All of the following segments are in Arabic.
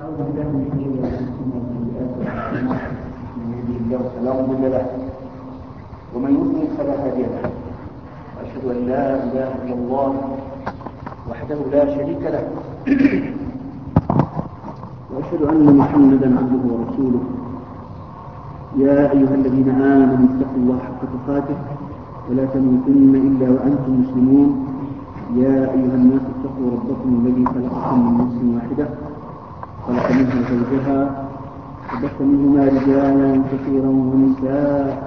أعوذ بالله من شرور أنفسنا ومن سيئات أعمالنا من يهده الله فلا مضل له ومن يضلل فلا هادي له وأشهد أن لا إله إلا الله وحده لا شريك له وأشهد أن محمدا عبده ورسوله. يا أيها الذين آمنوا اتقوا الله حق تقاته ولا تموتن إلا وأنتم مسلمون. يا أيها الناس اتقوا ربكم الذي خلقكم من نفس واحدة خلق منها زوجها وبث منهما رجالا كثيرا ونساء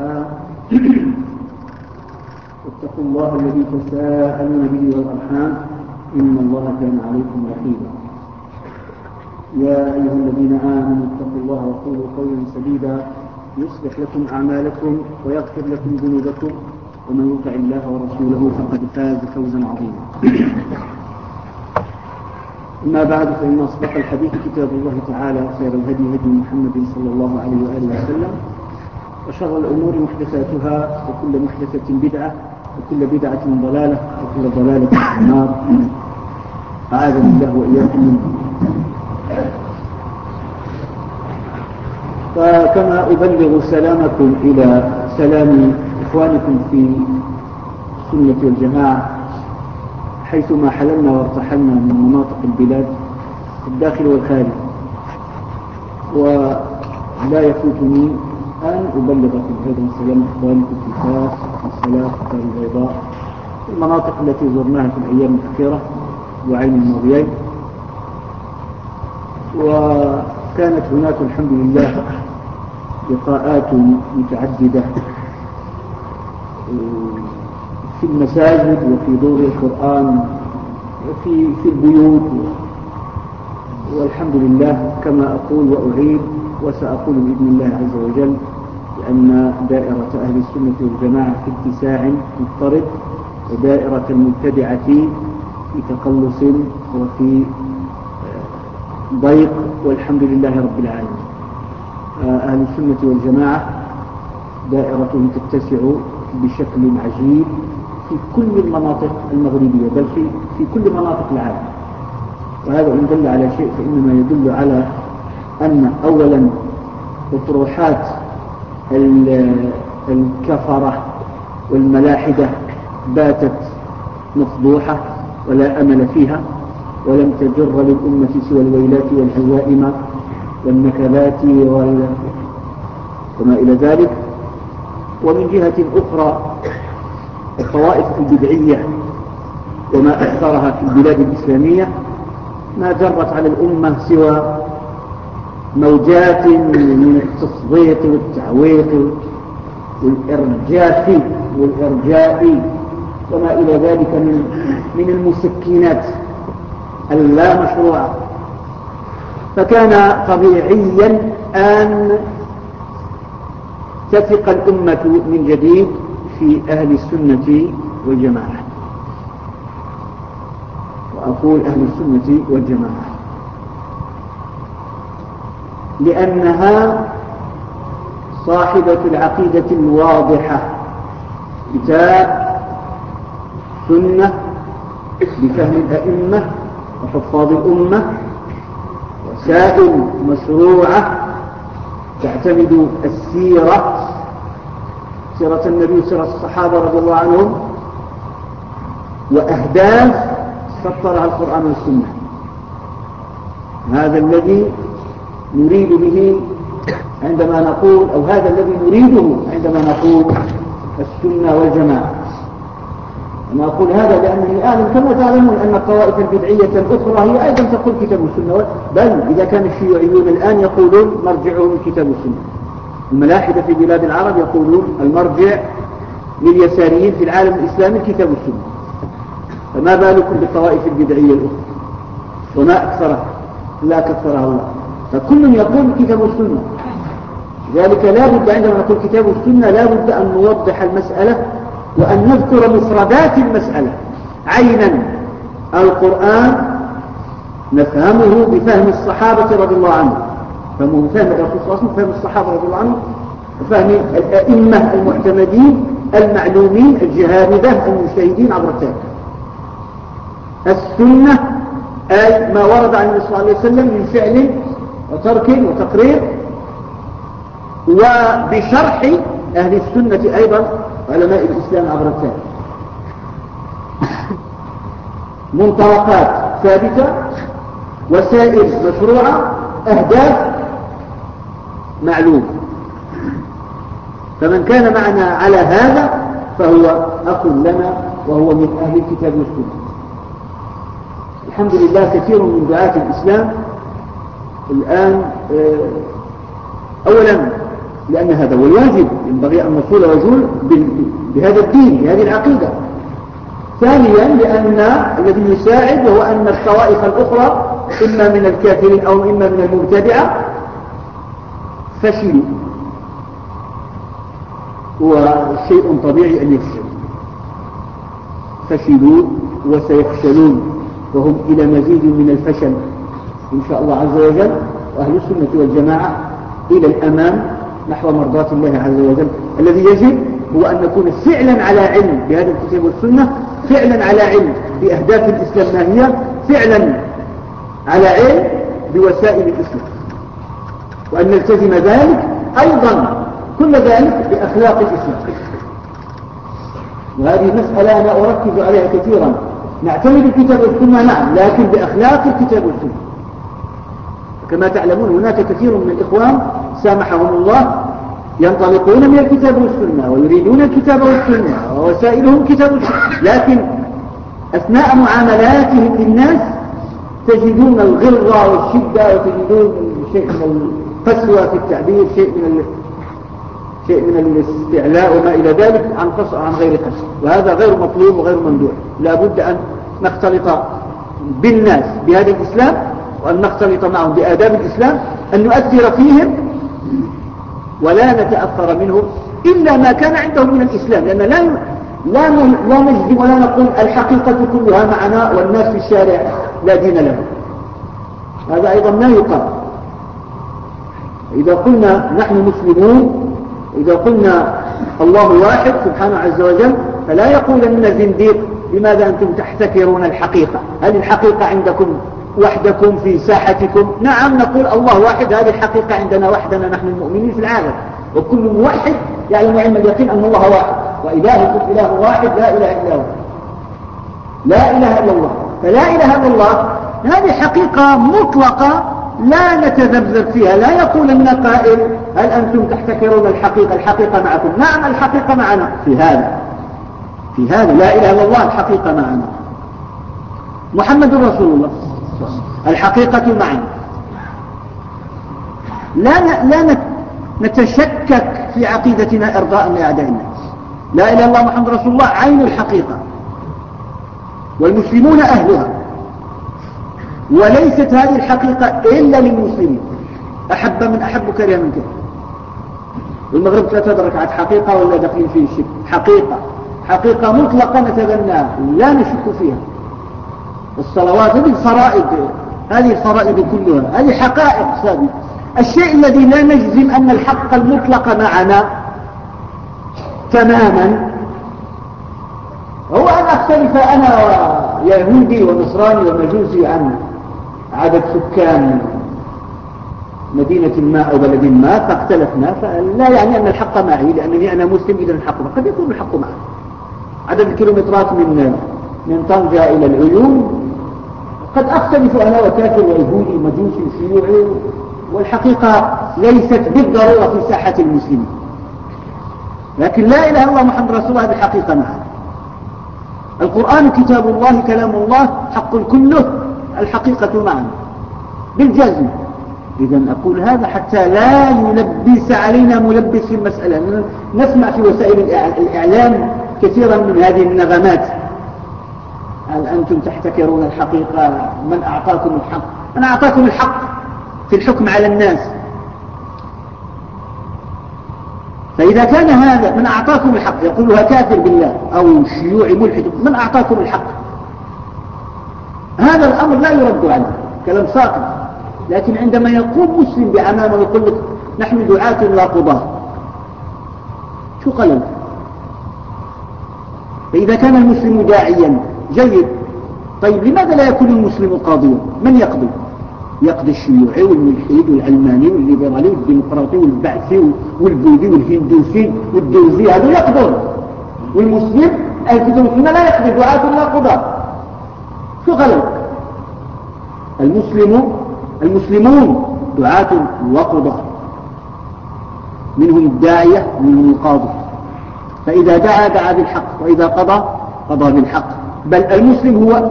واتقوا الله الذي تساءلون به والأرحام إن الله كان عليكم رقيبا. يا أيها الذين آمنوا اتقوا الله وقولوا قولا سديدا يصلح لكم أعمالكم ويغفر لكم ذنوبكم ومن يطع الله ورسوله فقد فاز فوزا عظيما. أما بعد فإن أصدق الحديث كتاب الله تعالى وخير الهدي هدي محمد صلى الله عليه وآله وسلم وشر الأمور محدثاتها وكل محدثة بدعة وكل بدعة ضلالة وكل ضلالة في النار أعاذنا الله وإياكم منه. فكما أبلغ سلامكم إلى سلام إخوانكم في السنة والجماعة حيثما حللنا وارتحلنا من مناطق البلاد الداخل والخارج، ولا يفوتني أن أبلغكم أيضا سلام إخوانكم في فاس والسلاف ودار البيضاء في المناطق التي زرناها في الأيام الأخيرة وعين الماضيين. وكانت هناك الحمد لله لقاءات متعددة في المساجد وفي دور القرآن وفي البيوت، والحمد لله كما أقول وأعيد وسأقول بإذن الله عز وجل لأن دائرة أهل السنة والجماعة في اتساع مضطرد ودائرة المبتدعة في تقلص وفي ضيق، والحمد لله رب العالمين. أهل السنة والجماعة دائرتهم تتسع بشكل عجيب في كل المناطق المغربية بل في كل مناطق العالم، وهذا إن دل على شيء فإنما يدل على أن أولا أطروحات الكفرة والملاحدة باتت مفضوحة ولا أمل فيها، ولم تجر للأمة سوى الويلات والهوائم والنكبات وما إلى ذلك. ومن جهة أخرى الطوائف البدعية وما أثرها في البلاد الإسلامية ما جرت على الأمة سوى موجات من التصديق والتعويق والإرجاف والإرجاء وما إلى ذلك من المسكنات اللا مشروعة. فكان طبيعيا أن تثق الأمة من جديد في أهل السنة والجماعة، وأقول أهل السنة والجماعة لأنها صاحبة العقيدة الواضحة، كتاب سنة بفهم الأئمة وحفاظ الأمة، وسائل مشروعة تعتمد السيرة، سيرة النبي سيرة الصحابة رضي الله عنهم، وأهداف سطرها القرآن والسنة. هذا الذي نريد به عندما نقول، أو هذا الذي نريده عندما نقول السنة والجماعة. أنا أقول هذا لأنني أعلم كما تعلمون أن الطوائف البدعية الأخرى هي أيضا تقول كتاب السنة، بل إذا كان الشيوعيون الآن يقولون مرجعهم كتاب السنة. الملاحدة في بلاد العرب يقولون المرجع لليساريين في العالم الإسلامي كتاب السنة، فما بالكم بالطوائف البدعية الأخرى وما أكثرها لا كثرها الله. فكل يقول كتاب السنة، لذلك لا بد عندما نقول كتاب السنة لا بد أن نوضح المسألة وأن نذكر مفردات المسألة. عينا القرآن نفهمه بفهم الصحابة رضي الله عنهم، فهم فهم الرسول صلى الله عليه وسلم، فهم الصحابة رضي الله عنهم، وفهم الأئمة المعتمدين المعلومين الجهابذة المجتهدين عبر التاريخ. السنة أي ما ورد عن النبي صلى الله عليه وسلم من فعل وترك وتقرير، وبشرح أهل السنة أيضا علماء الإسلام عبر التاريخ. منطلقات ثابتة، وسائل مشروعة، أهداف معلومة. فمن كان معنا على هذا فهو أخ لنا وهو من أهل الكتاب والسنة. الحمد لله كثير من دعاة الإسلام الآن أولا لأن هذا هو الواجب، ينبغي أن نصول وجول بهذا الدين بهذه العقيدة. ثانيا لأن الذي يساعد هو أن الطوائف الأخرى إما من الكافرين أو إما من المبتدعة فشلوا، وشيء طبيعي أن يفشلوا، فشلوا وسيفشلون، وهم إلى مزيد من الفشل إن شاء الله عز وجل. وأهل السنة والجماعة إلى الأمام نحو مرضاة الله عز وجل. الذي يجب هو أن نكون فعلا على علم بهذا الكتاب والسنة، فعلا على علم بأهداف الإسلام ما هي، فعلا على علم بوسائل الإسلام، وأن نلتزم ذلك أيضا كل ذلك بأخلاق الإسلام. وهذه مسألة أنا أركز عليها كثيرا. نعتمد الكتاب والسنة نعم، لكن بأخلاق الكتاب والسنة. كما تعلمون هناك كثير من الإخوان سامحهم الله ينطلقون من الكتاب والسنة ويريدون الكتاب والسنة ووسائلهم كتاب والسنة، لكن أثناء معاملاتهم للناس تجدون الغلظة والشدة، وتجدون شيء من القسوة في التعبير، شيء من الاستعلاء وما إلى ذلك عن غير قسوة. وهذا غير مطلوب وغير ممدوح. لا بد أن نختلط بالناس بهذا الإسلام، وأن نختلط معهم بآداب الإسلام، أن نؤثر فيهم ولا نتأثر منهم إلا ما كان عندهم من الإسلام، لأن لا نجزم ولا نقول الحقيقة كلها معنا والناس في الشارع لا دين لهم. هذا أيضا ما يقال. إذا قلنا نحن مسلمون، إذا قلنا الله واحد سبحانه عز وجل، فلا يقول لنا زنديق لماذا أنتم تحتكرون الحقيقة؟ هل الحقيقة عندكم وحدكم في ساحتكم؟ نعم نقول الله واحد، هذه الحقيقة عندنا وحدنا نحن المؤمنين في العالم، وكل موحد يعلم علم اليقين أن الله واحد، وإلهكم إله واحد لا إله إلا هو، لا إله إلا الله. فلا إله إلا الله هذه حقيقة مطلقة لا نتذبذب فيها. لا يقول لنا قائل هل أنتم تحتكرون الحقيقة معكم؟ نعم الحقيقة معنا في هذا لا إله إلا الله، الحقيقة معنا. محمد رسول الله الحقيقة معنا. لا نتشكك في عقيدتنا إرضاء لأعداء الله. لا إله إلا الله محمد رسول الله عين الحقيقة، والمسلمون أهلها، وليست هذه الحقيقة إلا للمسلمين، أحب من أحب كره من كره. والمغرب 3 ركعات حقيقة ولا داخلين فيه الشك؟ حقيقة مطلقة نتبناها لا نشك فيها. الصلوات هذه الفرائض كلها هذه حقائق ثابتة. الشيء الذي لا نجزم أن الحق المطلق معنا تماما هو أن أختلف أنا ويهودي ونصراني ومجوسي عن عدد سكان مدينة ما أو بلد ما، فاختلفنا، فلا يعني أن الحق معي لأنني أنا مسلم إذا الحق معي. قد يكون الحق معي. عدد الكيلومترات من طنجة إلى العيون قد أختلف أنا وكافر ويهودي مجوسي شيوعي، والحقيقة ليست بالضرورة في ساحة المسلمين. لكن لا إله إلا الله محمد رسول الله بالحقيقة معنا. القرآن كتاب الله كلام الله حق كله، الحقيقة معنا بالجزم. إذا أقول هذا حتى لا يلبس علينا ملبس في المسألة. نسمع في وسائل الإعلام كثيرا من هذه النغمات، هل أنتم تحتكرون الحقيقة؟ من أعطاكم الحق؟ من أعطاكم الحق في الحكم على الناس؟ فإذا كان هذا من أعطاكم الحق يقولها كافر بالله أو شيوعي ملحد، من أعطاكم الحق؟ هذا الأمر لا يرد عنه، كلام ساقط. لكن عندما يقوم مسلم بعمامه ويقول لك نحن دعاة لا قضاة، شو قال؟ فإذا كان المسلم داعيا جيد، طيب لماذا لا يكون المسلم قاضيا؟ من يقضي؟ يقضي الشيوعي والملحد والعلماني والليبرالي والديمقراطي والبعثي والبوذي والهندوسي والدوزي، هذا يقضون. والمسلم المسلمين لا يقضي، دعاة ولا قضاة. شو غلط؟ المسلمون دعاة وقضاة، منهم الداعية ومنهم القاضي، فإذا دعا بالحق، وإذا قضى بالحق. بل المسلم هو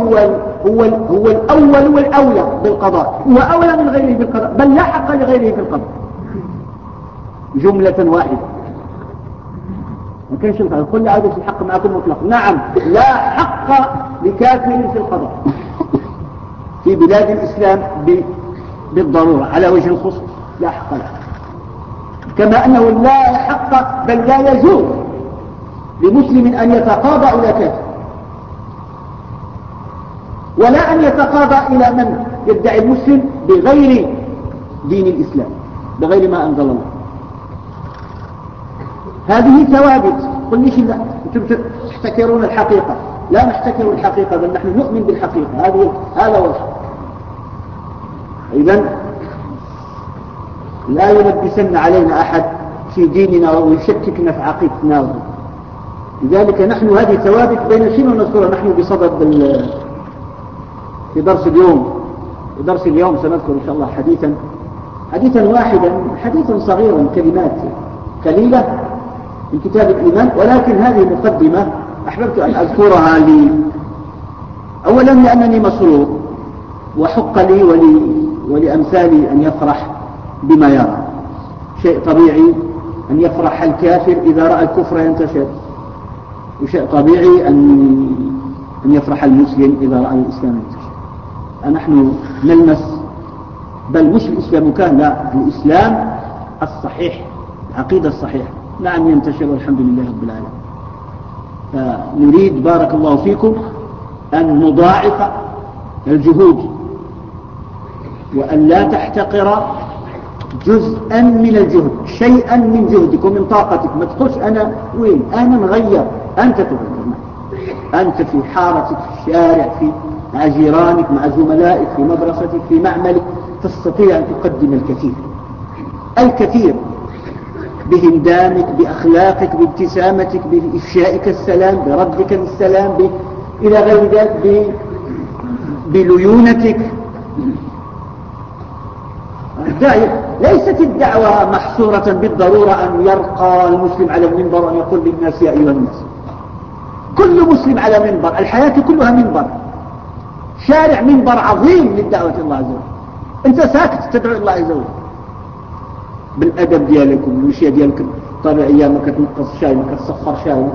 الأول والأولى بالقضاء، هو أولى من غيره بالقضاء، بل لا حق لغيره بالقضاء جملة واحدة. ما كانش يقول لي عادة الحق معكم مطلق. نعم، لا حق لكافر في القضاء في بلاد الإسلام بالضرورة على وجه الخصوص، لا حق له. كما أنه لا حق بل لا يجوز لمسلم أن يتقاضى إلى كافر، ولا أن يتقاضى إلى من يدعي المسلم بغير دين الإسلام، بغير ما أنزل الله. هذه ثوابت. قل ليش لا أنتم تحتكرون الحقيقة؟ لا نحتكر الحقيقة، بل نحن نؤمن بالحقيقة. هذا هو الحق. إذن لا يلبسن علينا أحد في ديننا ويشككنا في عقيدتنا. لذلك نحن هذه ثوابت بين شنو نذكرها نحن بصدد في درس اليوم سنذكر إن شاء الله حديثا واحدا، حديثا صغيرا، كلمات قليلة من كتاب الإيمان. ولكن هذه مقدمة أحببت أن أذكرها أولا لأنني مسرور، وحق لي ولأمثالي أن يفرح بما يرى. شيء طبيعي أن يفرح الكافر إذا رأى الكفر ينتشر، وشيء طبيعي أن يفرح المسلم إذا رأى الإسلام ينتشر. نحن نلمس، بل مش الإسلام كان، لا، الإسلام الصحيح، العقيدة الصحيحة، نعم، ينتشر والحمد لله رب العالمين. فنريد بارك الله فيكم أن نضاعف الجهود، وأن لا تحتقر جزءا من الجهد، شيئا من جهدك ومن طاقتك. ما تقولش أنا وين، أنا نغير. أنت تغير، أنت في حارتك، في الشارع، مع جيرانك، مع زملائك، في مدرستك، في معملك، تستطيع أن تقدم الكثير بهندامك، بأخلاقك، بابتسامتك، بإفشائك السلام، بردك السلام، إلى غير ذلك، بليونتك. ليست الدعوة محصورة بالضرورة أن يرقى المسلم على المنبر وأن يقول للناس يا أيها الناس. كل مسلم على منبر، الحياة كلها منبر، شارع منبر عظيم للدعوة الله عز وجل. أنت ساكت تدعو الله عز وجل بالأدب ديالك والمشية ديالك الطبيعية، ما كتنقص شاي، ما كتصفر شاي،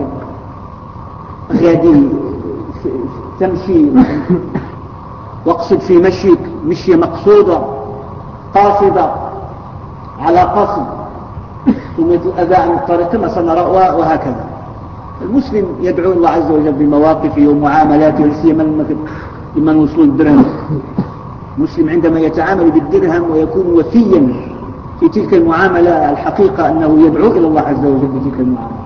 غادي تمشي، واقصد في مشيك مشية مقصودة قاصدة على قصد، ثم الأذى عن الطريق كما سنرى، وهكذا. المسلم يدعو الله عز وجل بمواقفه ومعاملاته، لسيما لمن وصلوا الدرهم. المسلم عندما يتعامل بالدرهم ويكون وفيا في تلك المعاملة، الحقيقة أنه يدعو إلى الله عز وجل بتلك المعاملة.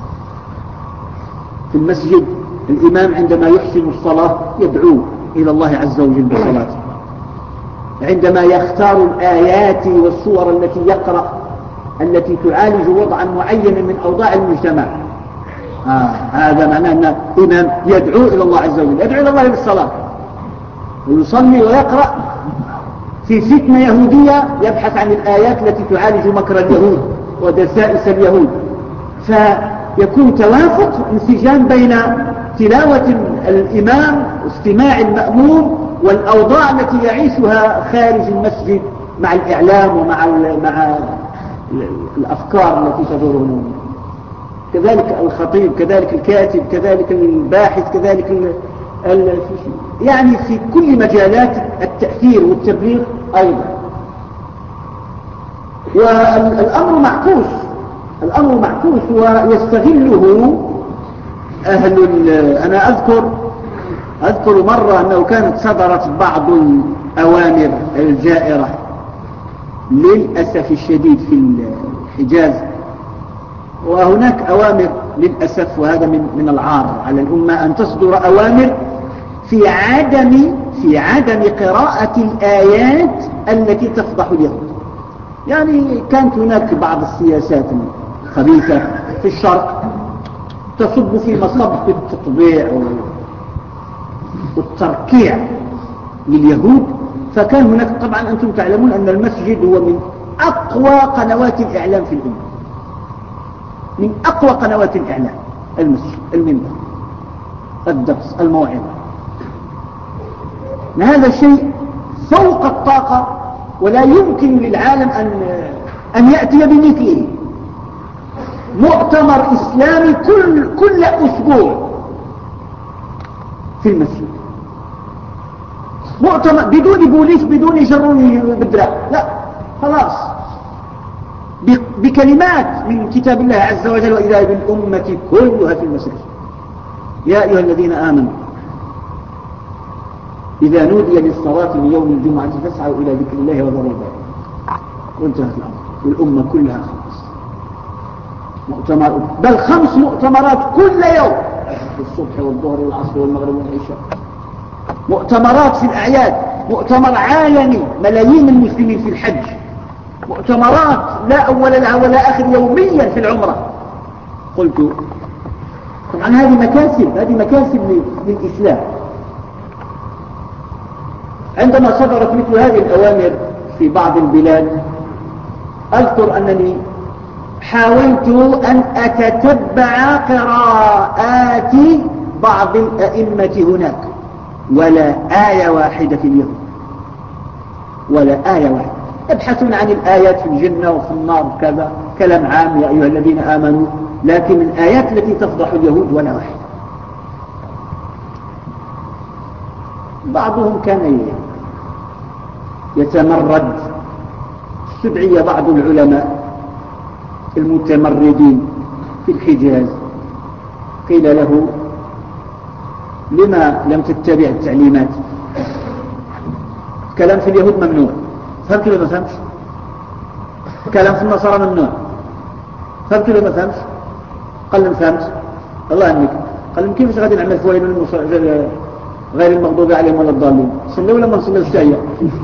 في المسجد الإمام عندما يحسن الصلاة يدعو إلى الله عز وجل بصلاته. عندما يختار الآيات والصور التي يقرأ التي تعالج وضعا معينا من أوضاع المجتمع، هذا معناه أن الإمام يدعو إلى الله عز وجل، يدعو إلى الله بالصلاة، ويصلي ويقرأ في فتنة يهودية، يبحث عن الآيات التي تعالج مكر اليهود ودسائس اليهود. فيكون توافق، انسجام بين تلاوة الإمام واستماع المأموم والأوضاع التي يعيشها خارج المسجد مع الإعلام ومع الأفكار التي تدور هنا. كذلك الخطيب، كذلك الكاتب، كذلك الباحث، كذلك يعني في كل مجالات التأثير والتبليغ أيضا. والأمر معكوس ويستغله أهل أنا أذكر مرة أنه كانت صدرت بعض الأوامر الجائرة للأسف الشديد في الحجاز، وهناك أوامر للأسف، وهذا من العار على الأمة أن تصدر أوامر في عدم قراءة الآيات التي تفضح اليهود. يعني كانت هناك بعض السياسات الخبيثة في الشرق تصب في مصب التطبيع والتركيع لليهود. فكان هناك طبعا أنتم تعلمون أن المسجد هو من أقوى قنوات الإعلام في الأمة، من أقوى قنوات الإعلام المسجد، المنبر، الدرس، الموعظة. هذا شيء فوق الطاقة، ولا يمكن للعالم أن يأتي بمثله. مؤتمر إسلامي كل أسبوع في المسجد، مؤتمر بدون بوليس، بدون يجروني بالدراع، لا، خلاص، بكلمات من كتاب الله عز وجل: وإذا بالأمة كلها في المسجد. يا أيها الذين آمنوا إذا نودي للصلاة من يوم الجمعة فاسعوا إلى ذكر الله وذروا البيع. وانتهت الأمر، والأمة كلها خلاص. مؤتمر، بل 5 مؤتمرات كل يوم، الصبح والظهر والعصر والمغرب والعشاء. مؤتمرات في الأعياد، مؤتمر عالمي، ملايين المسلمين في الحج، مؤتمرات لا أول لها ولا آخر يوميا في العمرة. قلت طبعا هذه مكاسب للإسلام. عندما صدرت مثل هذه الأوامر في بعض البلاد، أذكر أنني حاولت أن أتتبع قراءات بعض الأئمة هناك، ولا آية واحدة في اليهود، ولا آية واحدة. يبحثون عن الآيات في الجنة وفي النار كذا، كلام عام: يا أيها الذين آمنوا، لكن الآيات التي تفضح اليهود ولا واحدة. بعضهم كان يتمرد. استدعي بعض العلماء المتمردين في الحجاز، قيل له: لما لم تتبع التعليمات؟ كلام في اليهود ممنوع، فهمت ولا ما فهمتش؟ كلام في النصارى ممنوع، فهمت ولا ما فهمتش؟ قال لهم: فهمت. الله عنك. قال لهم: كيف غادي نعمل فوائد غير المغضوب عليهم ولا الضالين؟ صلوا ولا ما نصلوا الشاية؟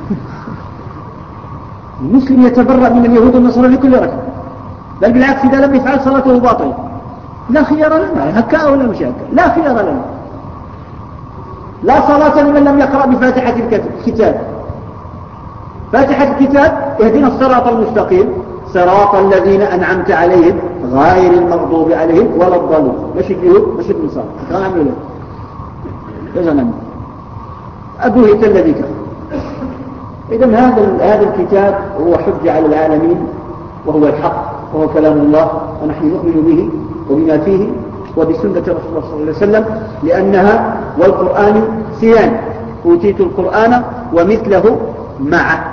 المسلم يتبرأ من اليهود والنصارى لكل ركعة، بل بالعكس إذا لم يفعل صلاته باطلة. لا خيار لنا، هكا ولا مش هكا، لا خيار لنا. لا صلاة لمن لم يقرأ بفاتحة الكتاب. فاتحة الكتاب: اهدنا الصراط المستقيم صراط الذين أنعمت عليهم غير المغضوب عليهم ولا الضالين. ماشي اليهود، ماشي النصارى. كان عملوا له يجب أبوه الذي كان. إذن هذا الكتاب هو حجة على العالمين، وهو الحق، وهو كلام الله، ونحن نؤمن به وبما فيه وبسنة رسول الله صلى الله عليه وسلم، لأنها والقرآن سيان، أوتيت القرآن ومثله معه،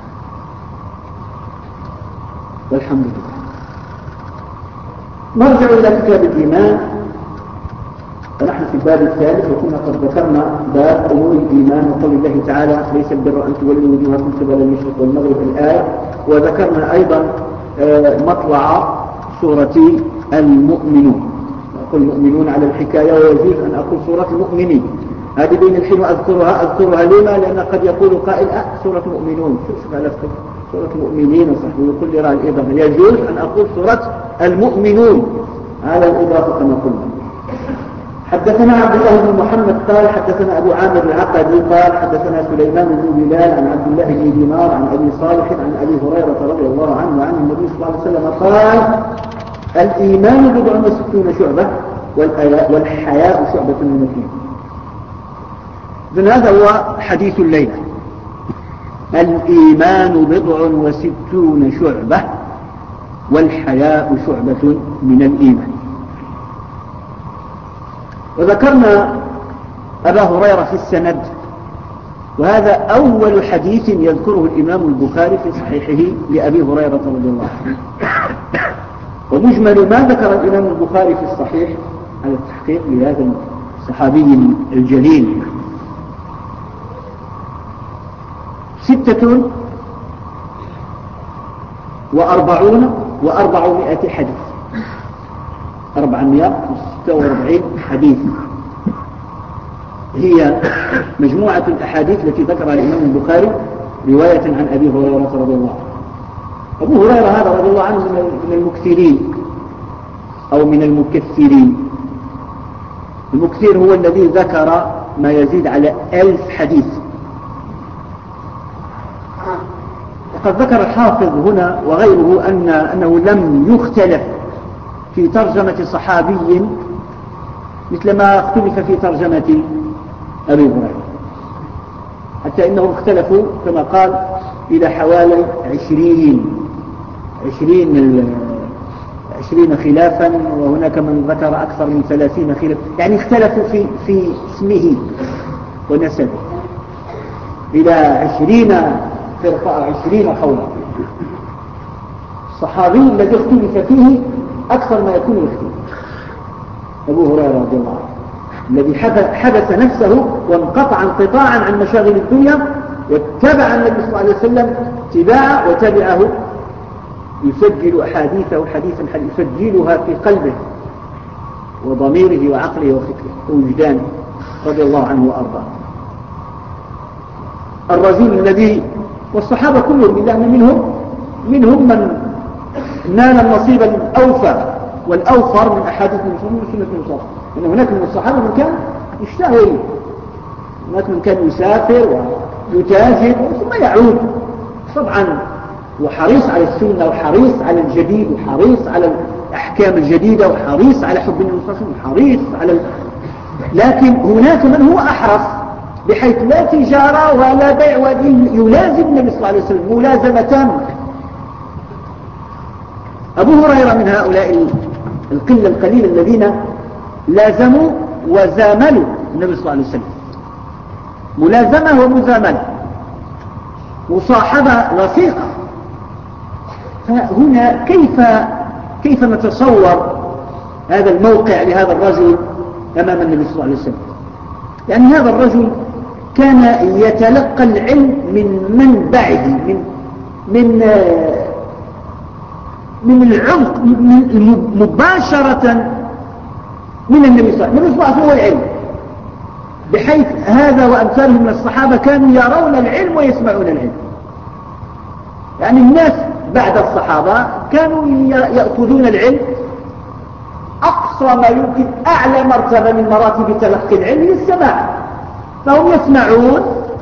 والحمد لله. نرجع إلى كتاب الإيمان، ونحن في الباب الثالث، وكنا قد ذكرنا باب أمور الإيمان وقول الله تعالى: ليس البر أن تولوا وجوهكم قبل المشرق والمغرب، الآية. وذكرنا أيضا مطلع سورة المؤمنون. أقول المؤمنون على الحكاية، ويجوز أن أقول سورة المؤمنين. هذه بين الحين أذكرها لما؟ لأن قد يقول قائل: سورة المؤمنون، شوف على سورة المؤمنين، وصحبه يقول لي رأى الإضافة. يجوز أن أقول سورة المؤمنون على الإضافة كما قلنا. حدثنا عبد الله بن محمد قال: حدثنا أبو عامر العقدي قال: حدثنا سليمان بن بلال عن عبد الله بن دينار عن أبي صالح عن أبي هريرة رضي الله عنه وعن النبي صلى الله عليه وسلم قال: الإيمان 67 شعبة، والحياء شعبة من الإيمان. إذن هذا هو حديث الليلة: الإيمان 67 شعبة، والحياء شعبة من الإيمان. وذكرنا أبا هريرة في السند، وهذا أول حديث يذكره الإمام البخاري في صحيحه لأبي هريرة رضي الله عنه. ومجمل ما ذكر الإمام البخاري في الصحيح على التحقيق لهذا الصحابي الجليل 46 و400 حديث، 446 حديث. هي مجموعة الأحاديث التي ذكرها الإمام البخاري رواية عن أبي هريرة رضي الله عنه. أبو هريرة هذا رضي الله عنه من المكثرين أو من المكثرين. المكثير هو الذي ذكر ما يزيد على 1000 حديث. وقد ذكر الحافظ هنا وغيره أنه لم يختلف في ترجمة صحابي مثل ما اختلف في ترجمة أبي هريرة، حتى إنهم اختلفوا كما قال إلى حوالي 20 خلافا، وهناك من ذكر أكثر من 30 خلاف، يعني اختلفوا في اسمه ونسبه إلى 20 فرقة أو 20 قولا. الصحابي الذي اختلف فيه أكثر ما يكون الاختلاف أبو هريرة رضي الله عنه، الذي حبس نفسه وانقطع انقطاعا عن مشاغل الدنيا واتبع النبي صلى الله عليه وسلم اتباعا وتبعه يسجل أحاديثه حديثا يسجلها في قلبه وضميره وعقله وفكره ووجدانه رضي الله عنه وأرضاه. الرجل الذي والصحابة كلهم إلا أن منهم من نال النصيب الأوفى والأوفر من أحاديث من سنة المصطفى، إن هناك من الصحابة من كان يشتغل، هناك من كان يسافر ويتاجر ثم يعود طبعا وحريص على السنة وحريص على الجديد وحريص على الأحكام الجديدة وحريص على حب النبي صلى الله عليه وسلم وحريص على لكن هناك من هو أحرص بحيث لا تجارة ولا بيع يلازم النبي صلى الله عليه وسلم ملازمة تامة. أبو هريرة من هؤلاء القلة القليل الذين لازموا وزاملوا النبي صلى الله عليه وسلم، ملازمة ومزاملة، مصاحبة لصيقة. فهنا كيف نتصور هذا الموقع لهذا الرجل أمام النبي صلى الله عليه وسلم؟ يعني هذا الرجل كان يتلقى العلم من منبعه من العمق مباشرة من النبي صلى الله عليه وسلم هو العلم، بحيث هذا وأمثاله من الصحابة كانوا يرون العلم ويسمعون العلم. يعني الناس بعد الصحابة كانوا يأخذون العلم أقصى ما يمكن، أعلى مرتبة من مراتب تلقي العلم للسماع، فهم يسمعون،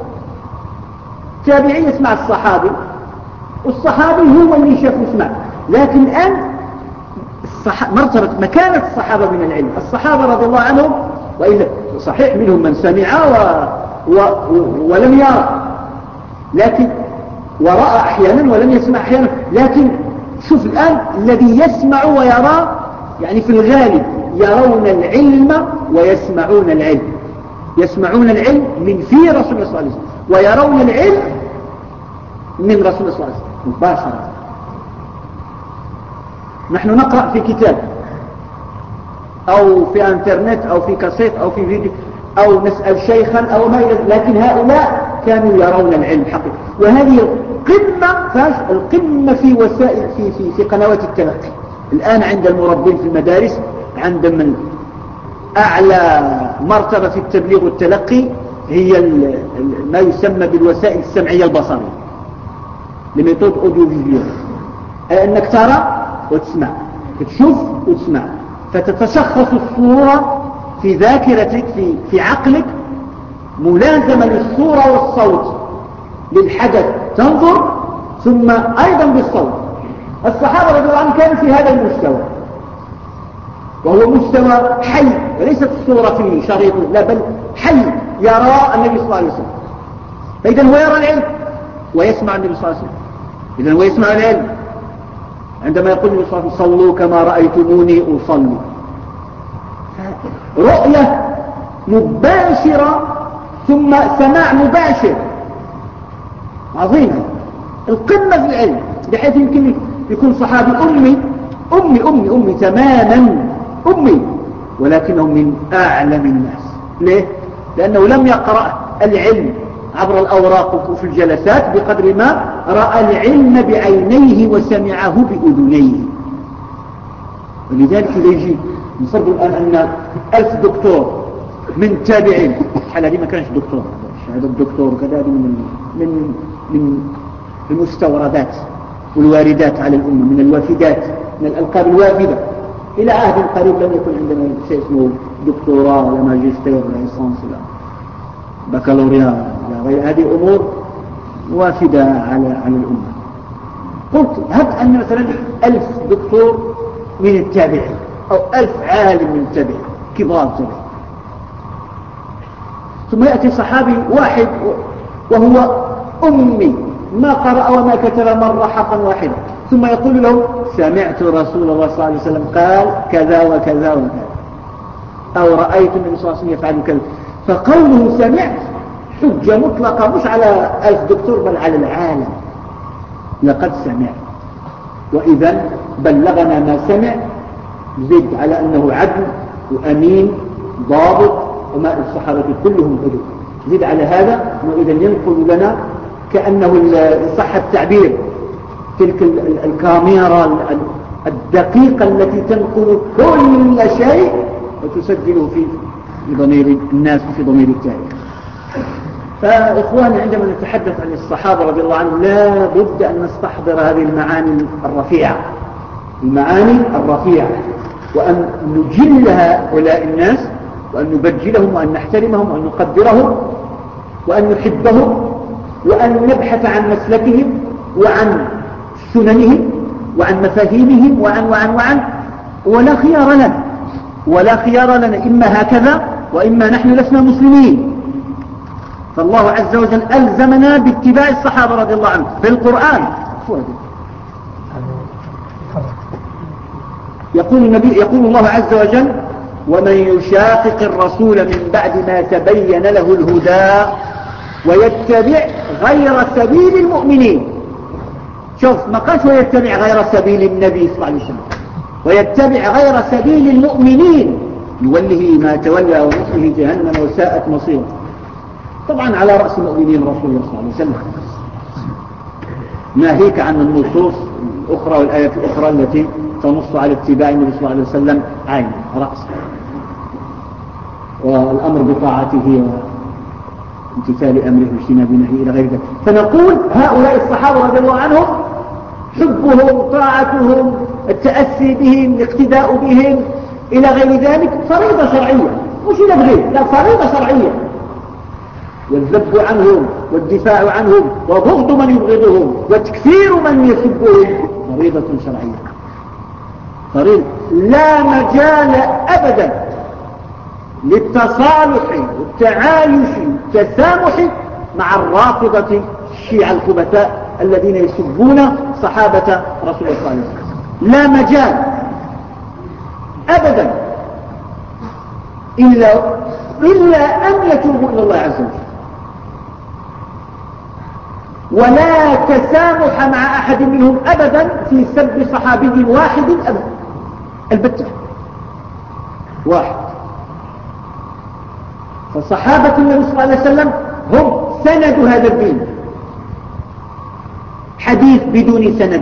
تابعي يسمع الصحابي والصحابي هو اللي شاف يسمع. لكن الآن مرتبة مكانة الصحابة من العلم، الصحابة رضي الله عنهم، وإلا صحيح منهم من سمع ولم يرى، لكن ورأى أحيانا ولم يسمع أحيانا. لكن شوف الآن الذي يسمع ويرى، يعني في الغالب يرون العلم ويسمعون العلم، يسمعون العلم من في رسول الله صلى الله عليه وسلم ويرون العلم من رسول الله صلى الله عليه وسلم مباشرة. نحن نقرأ في كتاب أو في انترنت أو في كاسيت أو في فيديو أو نسأل شيخا أو ما إلى، لكن هؤلاء كانوا يرون العلم حقيقي. وهذه القمة في وسائل في قنوات التلقي الآن عند المربين في المدارس، عند من أعلى مرتبة في التبليغ والتلقي هي ما يسمى بالوسائل السمعية البصرية، لميثود أوديو فيديو، أنك ترى وتسمع، تشوف وتسمع، فتتشخص الصورة في ذاكرتك في عقلك ملازمة للصورة والصوت للحدث، تنظر ثم أيضا بالصوت. الصحابة رضي الله عنهم كانوا في هذا المستوى، وهو مستوى حي، وليست الصورة في شريط، لا بل حي يرى النبي صلى الله عليه وسلم. فإذا هو يرى العلم ويسمع النبي صلى الله عليه وسلم، إذا هو يسمع العلم عندما يقول النبي صلى الله عليه وسلم صلوا كما رأيتموني أصلي. رؤية مباشرة ثم سماع مباشر عظيمة، القمة في العلم، بحيث يمكن يكون صحابي أمي تماما أمي، ولكنه من أعلم الناس. ليه؟ لأنه لم يقرأ العلم عبر الأوراق وفي الجلسات بقدر ما رأى العلم بعينيه وسمعه بأذنيه. ولذلك يجي نفرض الآن أن 1000 دكتور من تابعين شحال هذه ما كانش دكتور، شهادة الدكتور وكذا من المستوردات والواردات على الأمة، من الوافدات، من الألقاب الوافدة. إلى عهد قريب لم يكن عندنا شيء اسمه دكتوراه ولا ماجستير ولا ليسانس ولا بكالوريا، هذه أمور وافدة على الأمة. قلت هب أن مثلا 1000 دكتور من التابعين أو 1000 عالم من التابعين كبار تابعين، ثم يأتي صحابي واحد وهو أمي ما قرأ وما كتب مرة حرفا واحدا، ثم يقول له سمعت رسول الله صلى الله عليه وسلم قال كذا وكذا وكذا، أو رأيت النبي صلى الله عليه وسلم يفعل كذا. فقوله سمعت حجة مطلقة مش على 1000 دكتور بل على العالم. لقد سمع، وإذا بلغنا ما سمع، زد على أنه عدل وأمين ضابط وما الصحابة كلهم عدل، زد على هذا وإذا ينقل لنا كأنه صح التعبير تلك الكاميرا الدقيقة التي تنقل كل شيء وتسجله في ضمير الناس وفي ضمير التاريخ. فإخواني عندما نتحدث عن الصحابة رضي الله عنهم لا بد أن نستحضر هذه المعاني الرفيعة، وأن نجل هؤلاء الناس وأن نبجلهم وأن نحترمهم وأن نقدرهم وأن نحبهم وأن نبحث عن مسلكهم وعن سننهم وعن مفاهيمهم وعن ولا خيار لنا إما هكذا وإما نحن لسنا مسلمين. فالله عز وجل ألزمنا باتباع الصحابة رضي الله عنهم في القرآن. يقول الله عز وجل ومن يشاقق الرسول من بعد ما تبين له الهدى ويتبع غير سبيل المؤمنين. شوف ما قالش ويتبع غير سبيل النبي صلى الله عليه وسلم، ويتبع غير سبيل المؤمنين يوله ما تولى ونصله جهنم وساءت مصيره. طبعا على رأس المؤمنين رسول الله صلى الله عليه وسلم، ناهيك عن النصوص الأخرى والآيات الأخرى التي تنص على اتباع النبي صلى الله عليه وسلم عين رأس، والأمر بطاعته وامتثال أمره واجتناب نهيه إلى غير ذلك. فنقول هؤلاء الصحابة رضي الله عنهم حبهم طاعتهم التأسي بهم الاقتداء بهم إلى غير ذلك فريضة شرعية، مش إلى غير، لا فريضة شرعية. والذب عنهم والدفاع عنهم وبغض من يبغضهم وتكفير من يسبهم فريضة شرعية. فريضة لا مجال أبدا للتصالح والتعايش والتسامح مع الرافضة الشيعة الخبثاء الذين يسبون صحابة رسول الله صلى الله عليه وسلم. لا مجال أبدا إلا أن يتوبوا إلى الله عز وجل، ولا تسامح مع أحد منهم أبدا في سب صحابي واحد أبدا البتة واحد. فصحابة النبي صلى الله عليه وسلم هم سند هذا الدين. حديث بدون سند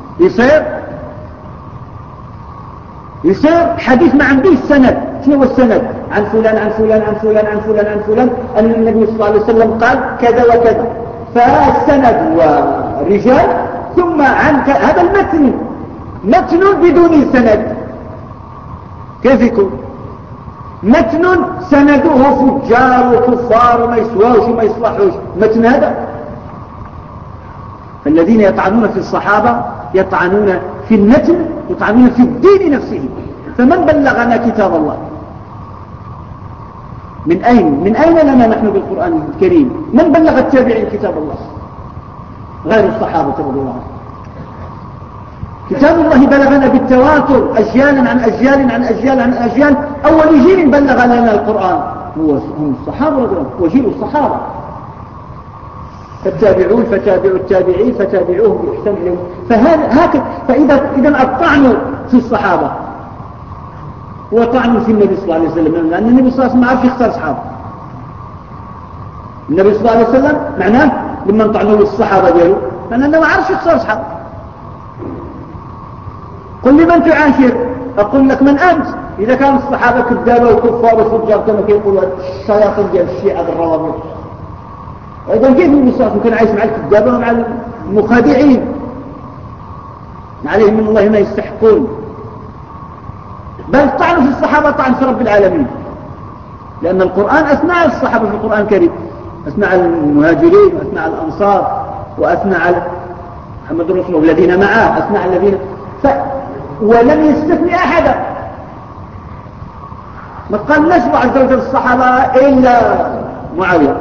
يصير حديث ما عندوش سند. شنو هو السند؟ عن فلان عن فلان عن فلان عن فلان عن فلان أن النبي صلى الله عليه وسلم قال كذا وكذا، فالسند ورجال ثم عنك هذا المتن بدون سند. كيف يكون متن سنده فجار وكفار وما يسواوش وما يصلحوش متن هذا؟ فالذين يطعنون في الصحابة يطعنون في المتن، يطعنون في الدين نفسه. فمن بلغنا كتاب الله؟ من أين لنا نحن بالقرآن الكريم؟ من بلغ التابعين كتاب الله غير الصحابة رضي الله عنهم؟ كتاب الله بلغنا بالتواتر أجيالا عن أجيال عن أجيال عن أجيال. أول جيل بلغ لنا القرآن هم الصحابة رضي الله عنهم، وجيل الصحابة. فالتابعون فتابعوا التابعين فتابعوهم بإحسان إليهم. فإذا الطعن في الصحابة وطعن في النبي صلى الله عليه وسلم، لأن النبي صلى الله عليه وسلم ما عرف يختار أصحابه. النبي صلى الله عليه وسلم معناه لما طعنوا الصحابة ديالو لأنه ما عرف يختار أصحابه. قل لي من تعاشر؟ أقول لك من أنت؟ إذا كان الصحابة كذابة وكفار وفجار كما كيقولوا الشياطين ديال الشيعة الروابط، إذا كيف المصطفى كان عايش مع الكذابة ومع المخادعين عليهم من الله ما يستحقون، بل طعن في الصحابة طعن في رب العالمين، لأن القرآن أثنى على الصحابة في القرآن الكريم، أثنى على المهاجرين وأثنى على الأنصار وأثنى على محمد رسول الله الذين معه، أثنى على الذين ولم يستثني أحدا، ما قال نسوا عز وجل الصحابة إلا معاوية.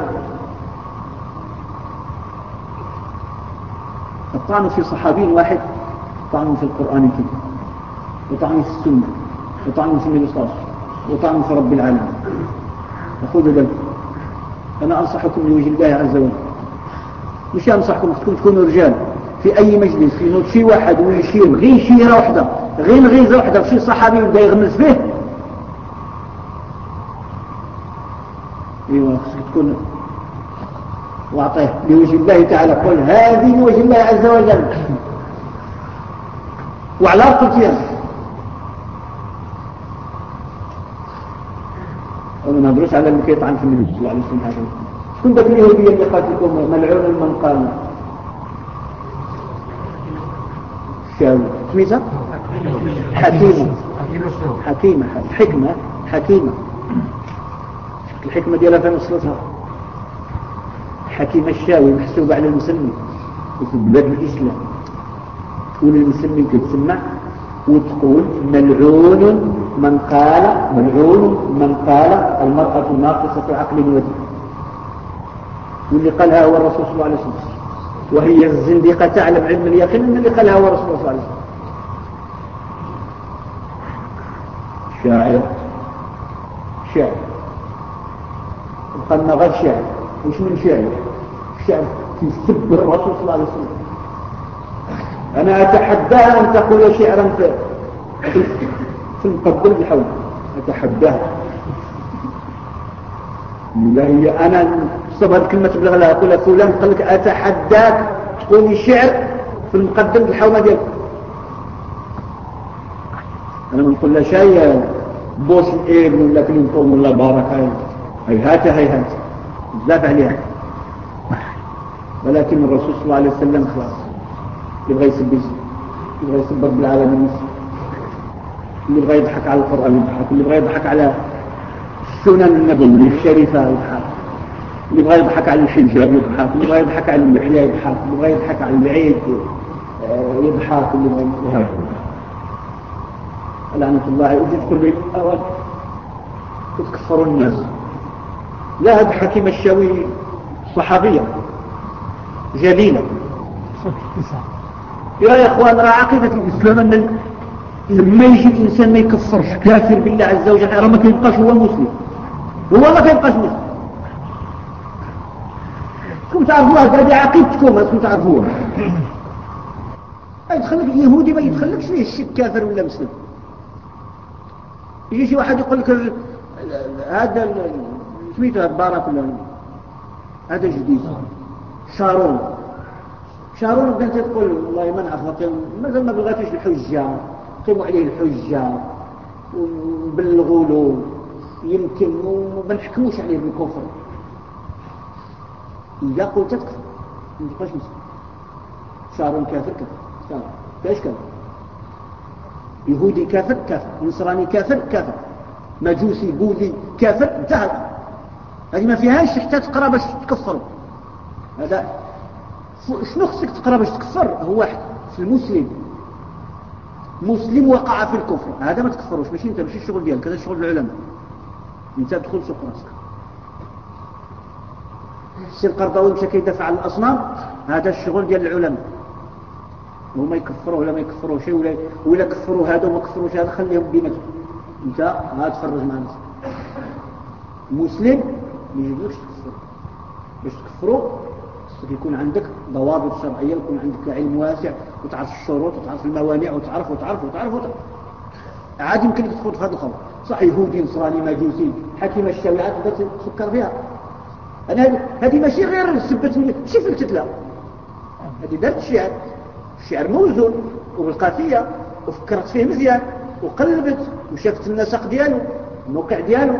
الطعن في صحابي واحد طعن في القرآن الكريم، وطعن في السنة، وطعن في النبي صلى الله عليه وسلم، وطعن في رب العالمين. خذوا بالكم، أنا أنصحكم لوجه الله عز وجل، مش أنصحكم تكونوا رجال في أي مجلس ينوض شي واحد ويشير غير شيرة واحدة، غير غيزة واحدة في شي صحابي يبدا يغمز فيه، ايوه خصك تكون واعطيه لوجه الله تعالى، قل هذه لوجه الله عز وجل وعلى قلتين. وما نهضروش على اللي كيطعن في النبي صلى الله عليه وسلم. شكون ذاك اليهودية اللي قالت لكم ملعون من قال شاوي سميتها حكيمة الحكمة ديالها فين وصلتها؟ حكيمة الشاوي محسوبة على المسلمين في بلاد الإسلام، تقول المسلمين كتسمع وتقول ملعون من قال المرأة ناقصة عقل ودين، واللي قالها هو الرسول صلى الله عليه وسلم، وهي الزندقة تعلم علم اليقين ان اللي قالها هو الرسول صلى الله عليه وسلم. شاعر وقالنا غير شاعر، وش من شاعر يسب الرسول صلى الله عليه وسلم. انا اتحداها ان تقول شعرا في المقدم الحول، اتحداها لا هي انا صبر الكلمه تبلغ لها، اقول فلان قال لك اتحداك تقولي شعر في المقدم الحومه ديالك، انا ما نقول لا شيء بوس الابن ولا كلينتون ولا بارك هيهات بزاف عليها، ولكن الرسول صلى الله عليه وسلم خلاص يبغى يسب رب العالمين، اللي يبغى يضحك على القرآن يضحك، اللي يبغى يضحك على السنن النبوية الشريفة يضحك، اللي يبغى يضحك على الحجاب يضحك، اللي يبغى يضحك على المحيا يضحك، اللي يبغى يضحك على العيد يضحك، اللي يبغى يضحك لعنة الله تدخل بالأول تكفروا الناس. لا هذا حكيم الشاوي صحابية جليلة يا إخوان، راه عقيدة الإسلام أن لما يجي الإنسان ما يكفرش كافر بالله عز وجل راه ما كيبقاش هو مسلم، هو ما كيبقاش مسلم. كم تعرفوها هذه عقيدتكم، ما تعرفوها. يدخلك اليهودي ما يدخلكش فيه الشك كافر ولا مسلم. يجي شي واحد يقول لك هذا سميته بارك الله هذا جديد شارون كانت تقول والله ما نعرف مازال ما بغاتوش الحجة، قيموا عليه الحجة وبلغوا له يمكن وما نحكموش عليه بالكفر. إذا قلت تكفر ما تبقاش مسلم. شارون كافر كاش كافر، يهودي كافر نصراني كافر، مجوسي بوذي كافر، انتهت. هذه ما فيهاش حتى تقرا باش تكفر. هذا شنو خصك تقرا باش تكفر؟ هو واحد في المسلم مسلم وقع في الكفر، هذا ما تكفروش، ماشي انت، ماشي الشغل ديالك، هذا شغل العلماء. انت تدخل سوق راسك. السي القرضاوي مشى كيدافع عن الاصنام، هذا الشغل ديال العلماء، هما يكفروا ولا ما يكفروا شيء، ولا كفروا هذا وما كفروش هذا، خليهم بيناتهم. انت تفرج مع نفسك. مسلم ما يجوزش تكفر، باش تكفروا خصك يكون عندك ضوابط شرعيه، ويكون عندك علم واسع، وتعرف الشروط وتعرف الموانع وتعرف. عادي يمكن لك تدخل في هذا الخوض، صح يهودي نصراني مجوسي حكيم الشريعه تقدر تفكر فيها. انا هذه ماشي غير سبت شي فلتت لا، هذه دارت الشعر موزون وبالقافيه وفكرت فيه مزيان، وقلبت وشافت النسق ديالو، الموقع ديالو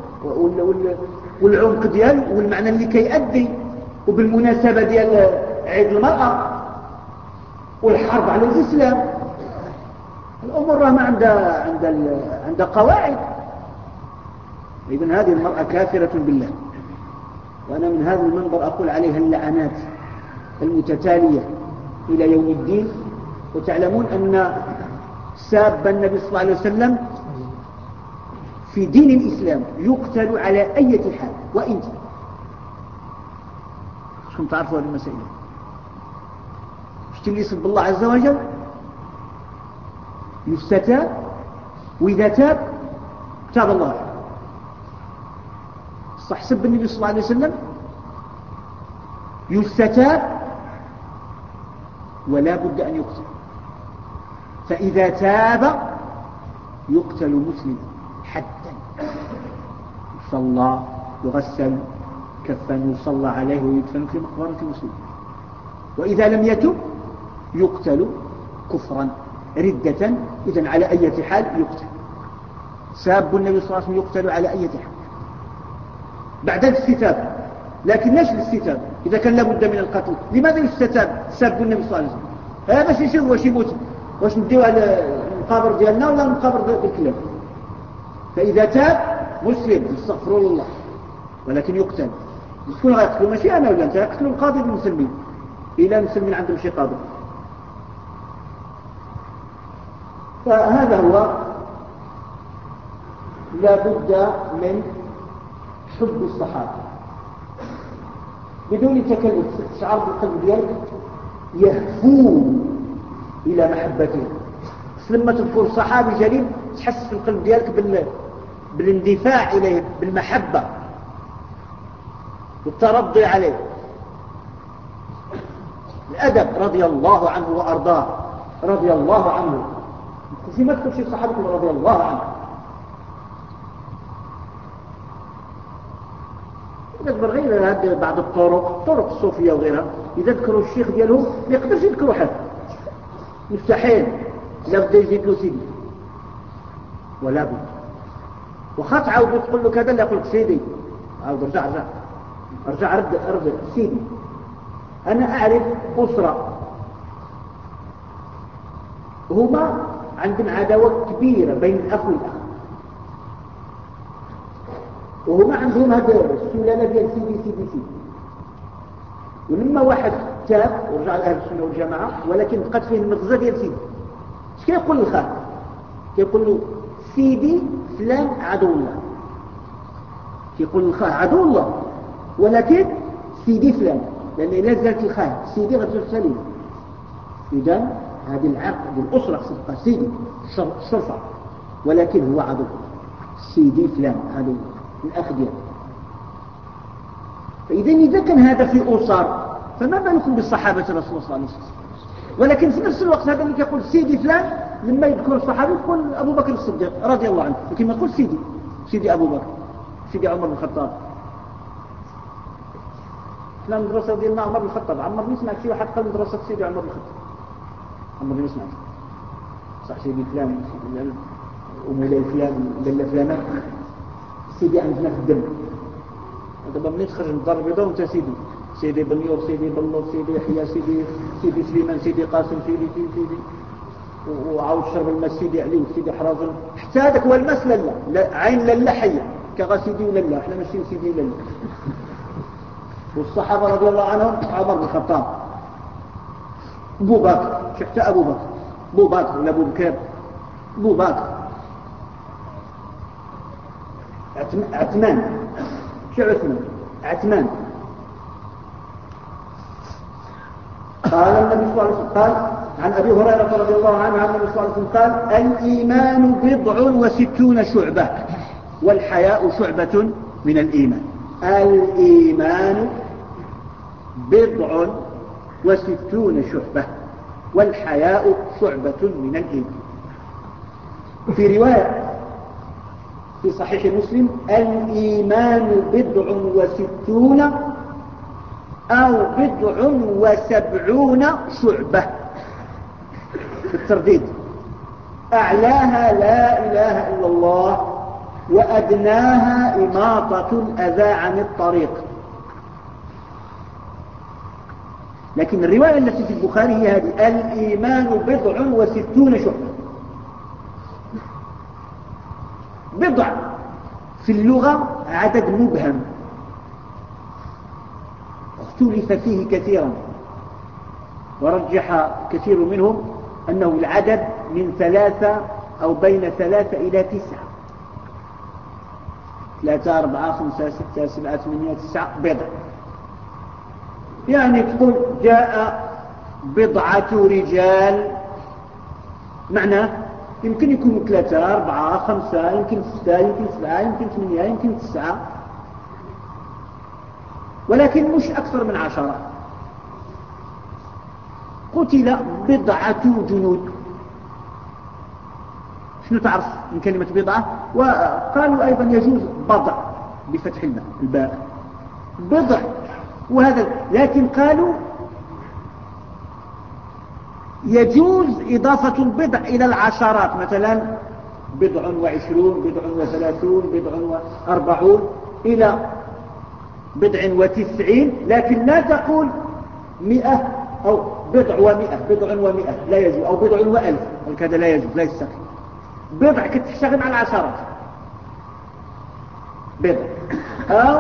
والعمق ديالو والمعنى اللي كيأدي، وبالمناسبة ديال عيد المرأة والحرب على الإسلام. الأمور راه ما عندها قواعد. إذن هذه المرأة كافرة بالله، وأنا من هذا المنبر أقول عليها اللعنات المتتالية إلى يوم الدين. وتعلمون أن ساب النبي صلى الله عليه وسلم في دين الإسلام يقتل على أي حال. وإنت شكم تعرفوا هذه المسائل؟ شتي اللي يسب الله عز وجل يستتاب، وإذا تاب تاب الله عليه. صح سب النبي صلى الله عليه وسلم يستتاب ولا بد أن يقتل، فإذا تاب يقتل مسلم حدا، يصلى يغسل كفن يصلى عليه ويدفن في مقبرة مسلم. وإذا لم يتب يقتل كفرا ردة. إذن على أي حال يقتل. ساب النبي صلى الله عليه وسلم يقتل على أي حال بعد الاستتاب. لكن ليش الاستتاب إذا كان لابد من القتل؟ لماذا يستتاب ساب النبي صلى الله عليه وسلم؟ هذا باش يشوف واش يموت، واش نديو على المقابر ديالنا ولا المقابر ديال الكلاب. فإذا تاب مسلم يستغفر الله، ولكن يقتل. شكون غيقتلوا؟ ماشي أنا ولا أنت، يقتلوا القاضي المسلمين إلى المسلمين عندهم شي قاضي. فهذا هو لابد من حب الصحابة بدون تكلف. تشعر بالقلب ديالك يهفون إلى محبتهم. لما تذكر صحابي جليل تحس في القلب ديالك بالاندفاع إليه، بالمحبة والترضي عليه. الأدب رضي الله عنه وأرضاه، رضي الله عنه. في ما تقول شيء صحابكم رضي الله عنه. يذكر غير هذا بعض الطرق الصوفية وغيرها، إذا ذكروا الشيخ ديالهم ما يقدرش يذكروا حد، مستحيل. لا بد يزيد له سيدي ولا بد. وخا تعاود تقول له كذا لا يقول لك سيدي، عاود ارجع رد سيدي. أنا أعرف أسرة هما عندهم عداوة كبيرة بين الأخ والأخ، وهما عندهم هذا السلالة ديال سيدي. ولما واحد تاب ورجع لأهل السنة والجماعة ولكن بقات فيه المغزى ديال سيدي، اش كيقول للخال؟ كيقول له سيدي فلان عدو الله. كيقول للخال عدو الله ولكن سيدي فلان، لأن إلا زالت الخال سيدي غتزول سليم. إذن هذه العقد بالأسرة خصها سيدي الشرفة، ولكن هو عدو سيدي فلان عدو الأخ ديالو. فإذا كان هذا في أسر فما بالكم بالصحابة رسول الله صلى الله عليه وسلم. ولكن في نفس الوقت هذا اللي يقول سيدي فلان لما يذكر الصحابي يقول أبو بكر الصديق رضي الله عنه، لكن ما يقول سيدي أبو بكر، سيدي عمر بن الخطاب. لا المدرسة ديالنا عمر بن الخطاب، عمر ما سمعت شي واحد قال مدرسة سيدي عمر بن الخطاب، عمر ما سمعت. صح سيدي فلان ومولاي فلان لالا فلانة، سيدي عندنا في الدم. دابا ملي تخرج من الدار البيضاء وانت سيدي بنيور، سيدي بلوط، سيدي يحيى، سيدي سليمان، سيدي قاسم، سيدي وعاود شرب الماء سيدي علي وسيدي حرازم. حتى هذاك هو الماس لا عين لا حيه كغا سيدي ولا لا، احنا ماشيين سيدي ولا لا. والصحابه رضي الله عنهم عمر بن الخطاب، ابو بكر، حتى ابو بكر ولا ابو بكر، ابو بكر، عثمان، شو عثمان. قال النبي صلى الله عليه وسلم قال عن أبي هريرة رضي الله عنه عن النبي صلى الله عليه وسلم قال الإيمان 60 شعبة والحياء شعبة من الإيمان. الإيمان 60 شعبة والحياء شعبة من الإيمان. في رواية في صحيح مسلم الإيمان 60 أو 70 شعبة، في الترديد أعلاها لا إله إلا الله وأدناها إماطة الأذى عن الطريق. لكن الرواية التي في البخاري هي هذه: الإيمان 60 شعبة. بضع في اللغة عدد مبهم اختلف فيه كثيرا، ورجح كثير منهم أنه العدد من 3 أو بين 3 إلى 9، 3 4 5 6 7 8 9 بضع. يعني تقول جاء بضعة رجال، معناه يمكن يكون 3 4 5 يمكن 6 يمكن 7 يمكن 8 يمكن 9، ولكن مش أكثر من 10. قتل بضعة جنود. شنو تعرف من كلمة بضعة؟ وقالوا أيضا يجوز بضع بفتح الباء، بضع وهذا. لكن قالوا يجوز إضافة البضع إلى العشرات، مثلا 20 30 40 إلى 90، لكن لا تقول 100 أو 100 لا يجوز، أو 1000 هكذا لا يجوز، لا يستقيم. بضع كتشتغل على العشرات، بضع أو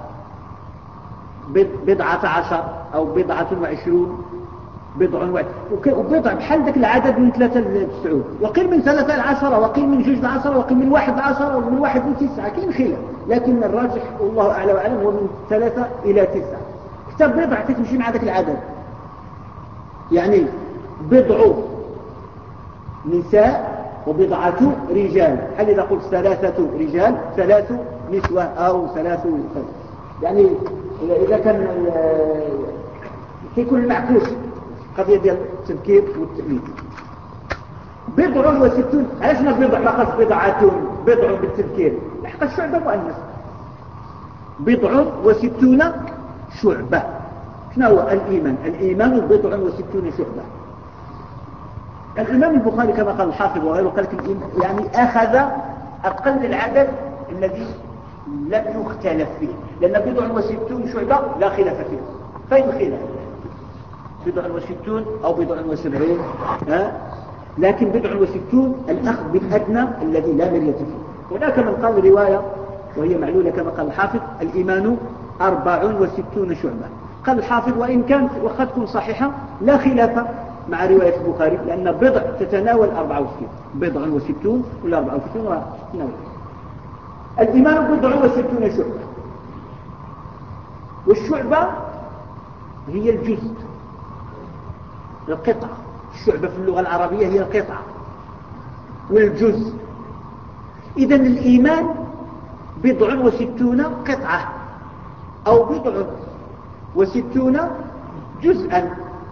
11 أو 20 وبضع بحال ذاك العدد من 3 ل 9، وقيل من 3 ل 10، وقيل من 2 ل 10، وقيل من 1 ل 10، ومن 1 ل 9. كاين خلاف، لكن الراجح والله أعلى وأعلم هو من 3 إلى 9. كتاب بضع تمشي مع ذاك العدد، يعني بضع نساء وبضعة رجال، هل إذا قلت 3 رجال 3 نسوة أو 3 يعني إذا كان كيكون المعكوس قضية ديال التذكير والتأمين. 60. علاش ما بضع ما قالش بضع بالتذكير؟ لحق الشعبة مؤنث. 60 شعبة. شنو هو الإيمان؟ الإيمان 60 شعبة. الإمام البخاري كما قال الحافظ وغيره قال يعني أخذ أقل العدد الذي لم يختلف فيه، لأن 60 شعبة لا خلاف فيه. فين الخلاف؟ 60 أو 70، لكن 60 الأخذ بالأدنى الذي لا مرية فيه. هناك من قال رواية وهي معلولة كما قال الحافظ: الإيمان 64 شعبة. قال الحافظ: وإن كانت وقد تكون صحيحة لا خلاف مع رواية البخاري، لأن بضع تتناول 64 60 ولا 64 وتتناول. الإيمان 60 شعبة، والشعبة هي الجزء، القطعة. الشعبة في اللغة العربية هي القطعة والجزء. إذن الإيمان 60 قطعة أو 60 جزءا،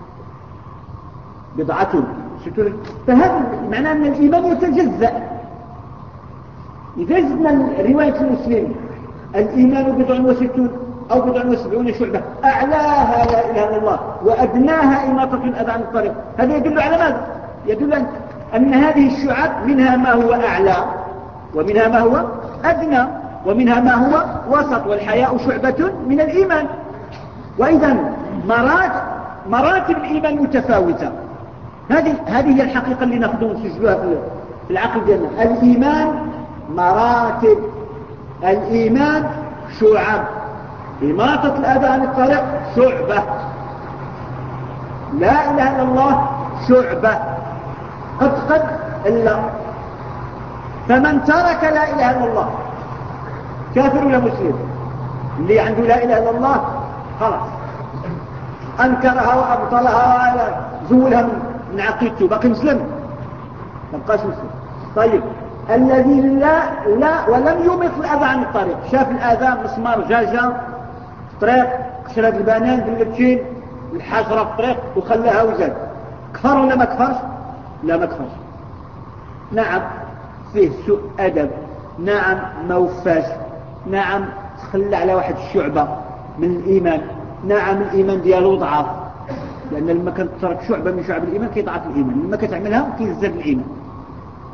60. فهذا معناه أن الإيمان يتجزأ. إذا زدنا رواية مسلم: الإيمان 60 أو 70 شعبة، أعلاها لا إله إلا الله وأدناها إماطة الأذى عن الطريق، هذا يدل على ماذا؟ يدل أن هذه الشعب منها ما هو أعلى ومنها ما هو أدنى ومنها ما هو وسط، والحياء شعبة من الإيمان. وإذا مراتب الإيمان متفاوتة. هذه هي الحقيقة اللي ناخذ نسجلها في العقل ديالنا. الإيمان مراتب، الإيمان شعب. إماطة الأذى عن الطريق شعبة، لا إله إلا الله شعبة، قد إلا. فمن ترك لا إله إلا الله كافر ولا مسلم؟ اللي عنده لا إله إلا الله خلاص أنكرها وأبطلها زولها من عقيدته، باقي مسلم؟ ما بقاش مسلم. طيب الذي لا ولم يمط الأذى عن الطريق، شاف الأذى مسمار جاجة طريق، قشرة البنان باللبشين الحجرة في الطريق وخلاها وزاد، كفر ولا ما كفرش؟ لا ما كفرش. نعم فيه سوء أدب، نعم ما وفاش، نعم تخلى على واحد الشعبة من الإيمان، نعم الإيمان ديالو ضعف، لأن لما كانت ترك شعبة من شعب الإيمان كيضعف الإيمان، لما كتعملها كيزداد الإيمان.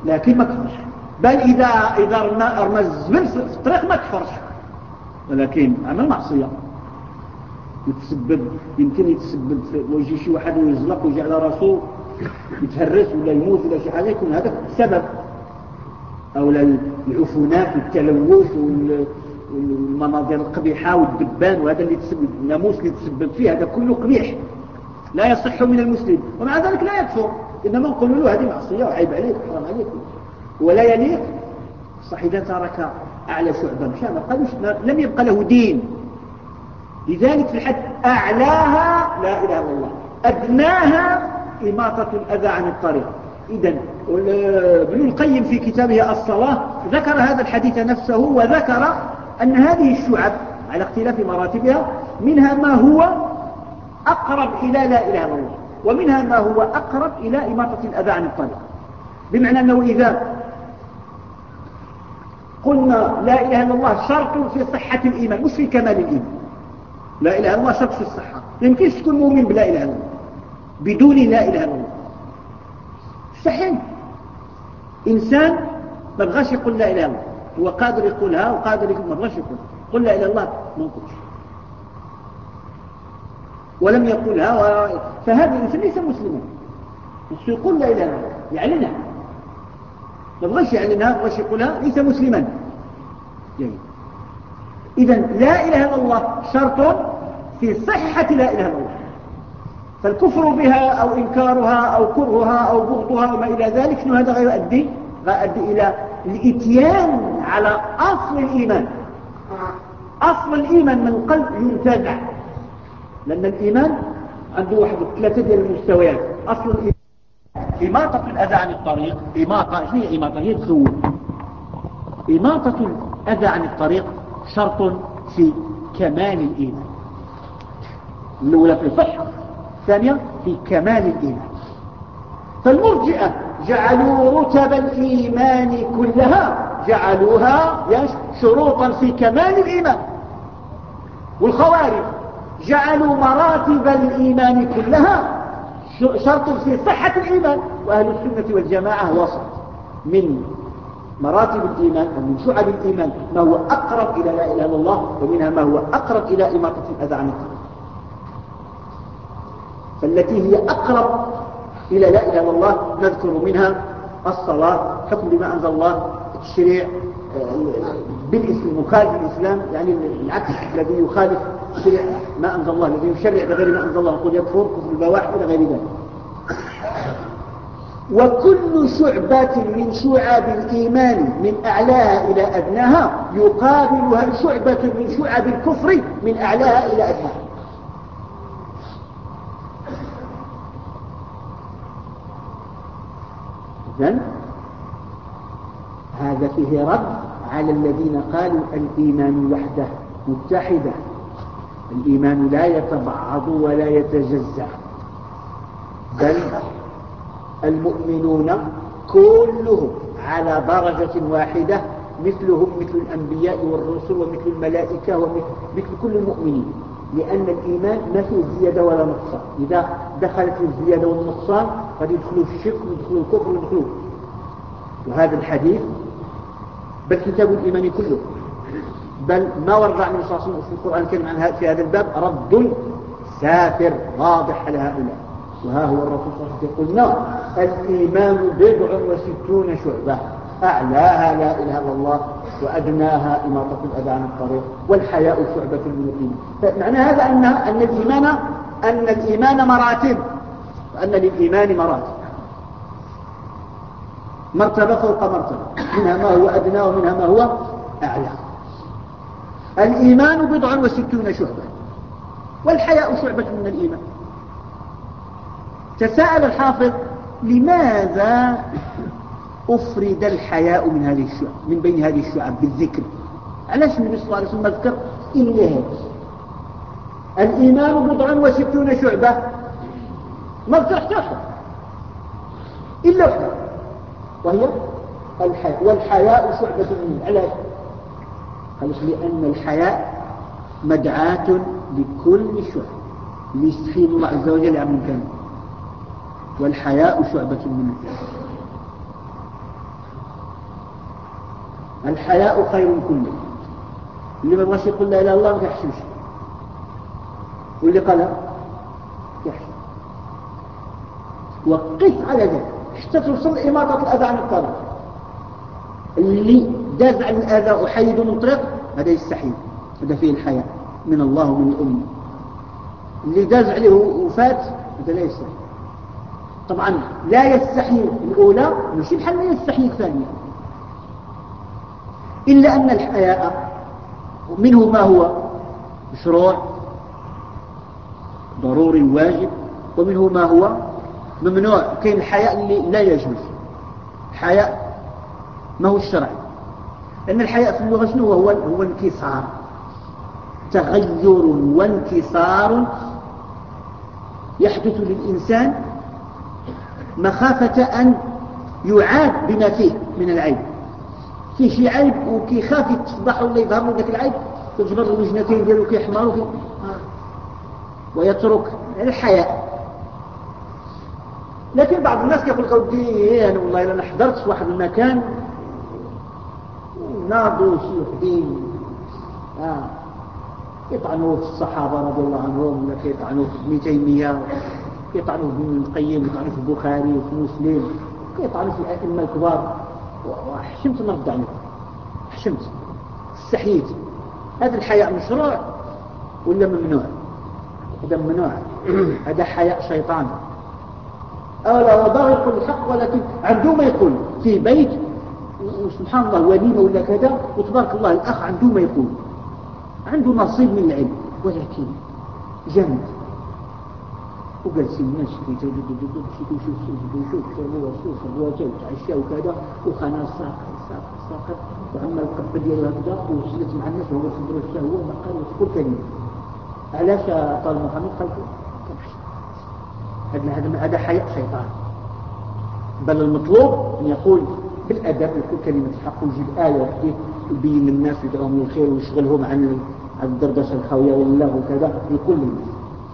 لكن ما كفرش. بل إذا رمى الزبل في الطريق ما كفرش، ولكن عمل معصية يمكن يتسبب ويجي شي واحد ويزلق ويجي على راسه يتهرس ولا يموت ولا شي حاجة، يكون هذا السبب. أو العفونات والتلوث والمناظر القبيحة والدبان، وهذا اللي تسبب الناموس اللي تسبب فيه، هذا كله قبيح لا يصح من المسلم، ومع ذلك لا يكفر. إنما نقول له هذه معصية وعيب عليك وحرام عليك ولا يليق. صح إذا ترك أعلى شعبة مشان ما قالوش لم يبقى له دين. لذلك في الحد أعلاها لا إله إلا الله، أدناها إماطة الأذى عن الطريق. إذن ابن القيم في كتابه الصلاة ذكر هذا الحديث نفسه، وذكر أن هذه الشعب على اختلاف مراتبها منها ما هو أقرب إلى لا إله إلا الله، ومنها ما هو أقرب إلى إماطة الأذى عن الطريق. بمعنى أنه إذا قلنا لا إله إلا الله شرط في صحة الإيمان مش في كمال الإيمان، لا إله إلا الله شرط في الصحة، لا يمكنش تكون مؤمن بلا إله إلا الله بدون لا إله إلا الله، مستحيل. إنسان ما بغاش يقول لا إله إلا الله، هو قادر يقولها وقادر يقول ما بغاش يقول قل لا إله إلا الله، ما نقولش ولم يقولها فهذا الإنسان ليس مسلما. يقول لا إله إلا الله يعلنها، ما بغاش يعلنها ما بغاش يقولها ليس مسلما. إذن لا إله إلا الله شرط في صحة لا إله إلا الله. فالكفر بها أو إنكارها أو كرهها أو بغضها وما إلى ذلك شنو هذا غير يؤدي إلى الإتيان على أصل الإيمان. أصل الإيمان من القلب ينتزع، لأن الإيمان عنده واحد 3 ديال المستويات. أصل الإيمان إماطة الأذى عن الطريق. إماطة شنو هي إماطة؟ هي تسول. إماطة الأذى عن الطريق شرط في كمال الإيمان. الأولى في الصحة، الثانية في كمال الإيمان. فالمرجئة جعلوا رتب الإيمان كلها جعلوها شروطا في كمال الإيمان، والخوارج جعلوا مراتب الإيمان كلها شرط في صحة الإيمان. وأهل السنة والجماعة وسط من مراتب الإيمان ومن شعب الإيمان ما هو أقرب إلى لا إله إلا الله، ومنها ما هو أقرب إلى إماطة الأذى عن الطريق. فالتي هي أقرب إلى لا إله إلا الله نذكر منها الصلاة حكم بما أنزل الله، التشريع بالاسم المخالف للإسلام، يعني العكس الذي يخالف شريع ما أنزل الله، الذي يشرع بغير ما أنزل الله يقول يكفر كفر البواح إلى غير ذلك. وكل شعبة من شعب الإيمان من أعلاها إلى أدناها يقابلها شعبة من شعب الكفر من أعلاها إلى أدناها. إذن هذا فيه رد على الذين قالوا الإيمان وحده متحدة، الإيمان لا يتبعض ولا يتجزأ، بل المؤمنون كلهم على درجة واحدة مثلهم مثل الأنبياء والرسل ومثل الملائكة ومثل كل المؤمنين، لأن الإيمان ما فيه زيادة ولا نقصان. إذا دخلت الزيادة والنقصان قد يدخلوا في الشرك ويدخلوا الكفر ويدخلوا. وهذا الحديث بل كتاب الإيمان كله، بل ما ورد عن النبي صلى الله عليه وسلم في القرآن الكريم عن في هذا الباب رد سافر واضح على هؤلاء. وها هو الرسول صلى الله عليه وسلم يقول نعم الإيمان 69 شعبة أعلاها لا إله إلا الله وأدناها إماطة الأذى عن الطريق والحياء شعبة من الإيمان. فمعنى هذا أن الإيمان مراتب، وأن للإيمان مراتب، مرتبة فوق مرتبة، منها ما هو أدنى ومنها ما هو أعلى. الإيمان 69 شعبة والحياء شعبة من الإيمان. تساءل الحافظ لماذا أفرد الحياء من هذه الشعب من بين هذه الشعب بالذكر؟ علاش النبي صلى الله عليه وسلم ذكر إلا هذا؟ الإيمان 69 شعبة ما ذكر حتى إلا واحدة وهي الحياء، والحياء شعبة منه. علاش؟ قال لأن الحياء مدعاة لكل شعب ليستحيل الله عز وجل عن كان، والحياء شعبة منه. الحياء خير كله. اللي ما بغاش يقول لا إله إلا الله ما يحشمش، واللي قالها يحشم. وقف على ذلك حتى توصل إماطة الأذى عن الطريق. اللي داز عن الأذى وحيد من الطريق هذا يستحي، هذا فيه الحياء من الله ومن الأمة. اللي داز عليه وفات هذا لا يستحي. طبعا لا يستحي الأولى مش بحال لا يستحي الثانية، إلا أن الحياء منه ما هو مشروع ضروري واجب، ومنه ما هو ممنوع. كاين الحياء اللي لا يجوز، الحياء ما هو الشرعي. لأن الحياء في اللغة شنو هو انكسار، تغير وانكسار يحدث للإنسان مخافة أن يعاد بما فيه من العيب. فيه شي عيب وكيخاف يتفضح ولا يظهر له ذاك العيب، تجبر الوجنتين ديالو كيحمروا ويترك الحياء. لكن بعض الناس كيقول لك ودي انا والله انا حضرت في واحد المكان ناضوا شي وحدين يطعنوا في الصحابه رضي الله عنهم، ولا كيطعنوا في ابن تيميه، كيطعنوا في ابن القيم، يطعنوا في البخاري وفي مسلم، كيطعنوا في الائمه الكبار. وحشمت نرد عليهم، حشمت استحييت. هذا الحياء مشروع ولا ممنوع؟ هذا ممنوع. هذا حياء شيطان. لا وضع يقول الحق، ولكن عنده ما يقول في بيت وسبحان الله وليمة ولا كذا، وتبارك الله الأخ عنده ما يقول، عنده نصيب من العلم، ولكن جامد وجالس الناس يشوف تعشى وكذا، وخنا ساقط وعمل القبة ديالو هكذا وجلس مع الناس وهو صدر الشهوة وما قال يقول كلمة. علاش قال محمد قال هذا حياء شيطان. بل المطلوب أن يقول بالأدب، يقول كلمة الحق ويجيب آية يبين للناس ويدعوهم للخير ويشغلهم عن الدردشة الخاوية والله وكذا، يقول للناس.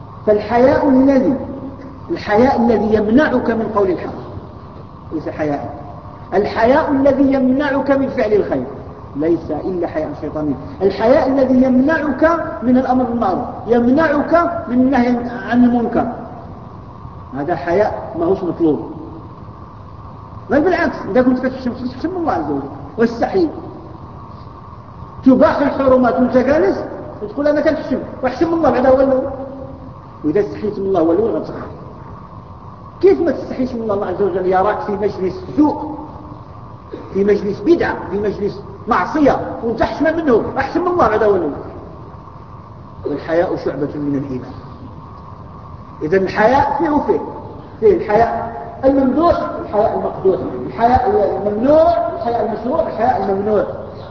فالحياء الذي يمنعك من قول الحق ليس حياء. الحياء الذي يمنعك من فعل الخير ليس إلا حياء شيطاني. الحياء الذي يمنعك من الأمر بالمعروف، يمنعك من النهي عن المنكر، هذا حياء ما هوش مطلوب. بل بالعكس، إذا كنت تحشم الله عز وجل واستحي تباح الحرمات وانت جالس وتقول أنا كنحشم واحشم الله بعدها ولو. وإذا استحيت من الله ولو غتخاف. كيف ما تستحيش من الله عز وجل يراك في مجلس سوء، في مجلس بدعة، في مجلس معصية، وانت حشم منه احشم الله بعدها ولو. والحياء شعبة من الإيمان. إذا الحياء فيه الحياء الممدوح، الحياء المقدور، الحياء الممنوع، الحياء المشروع، الحياء الممنوع.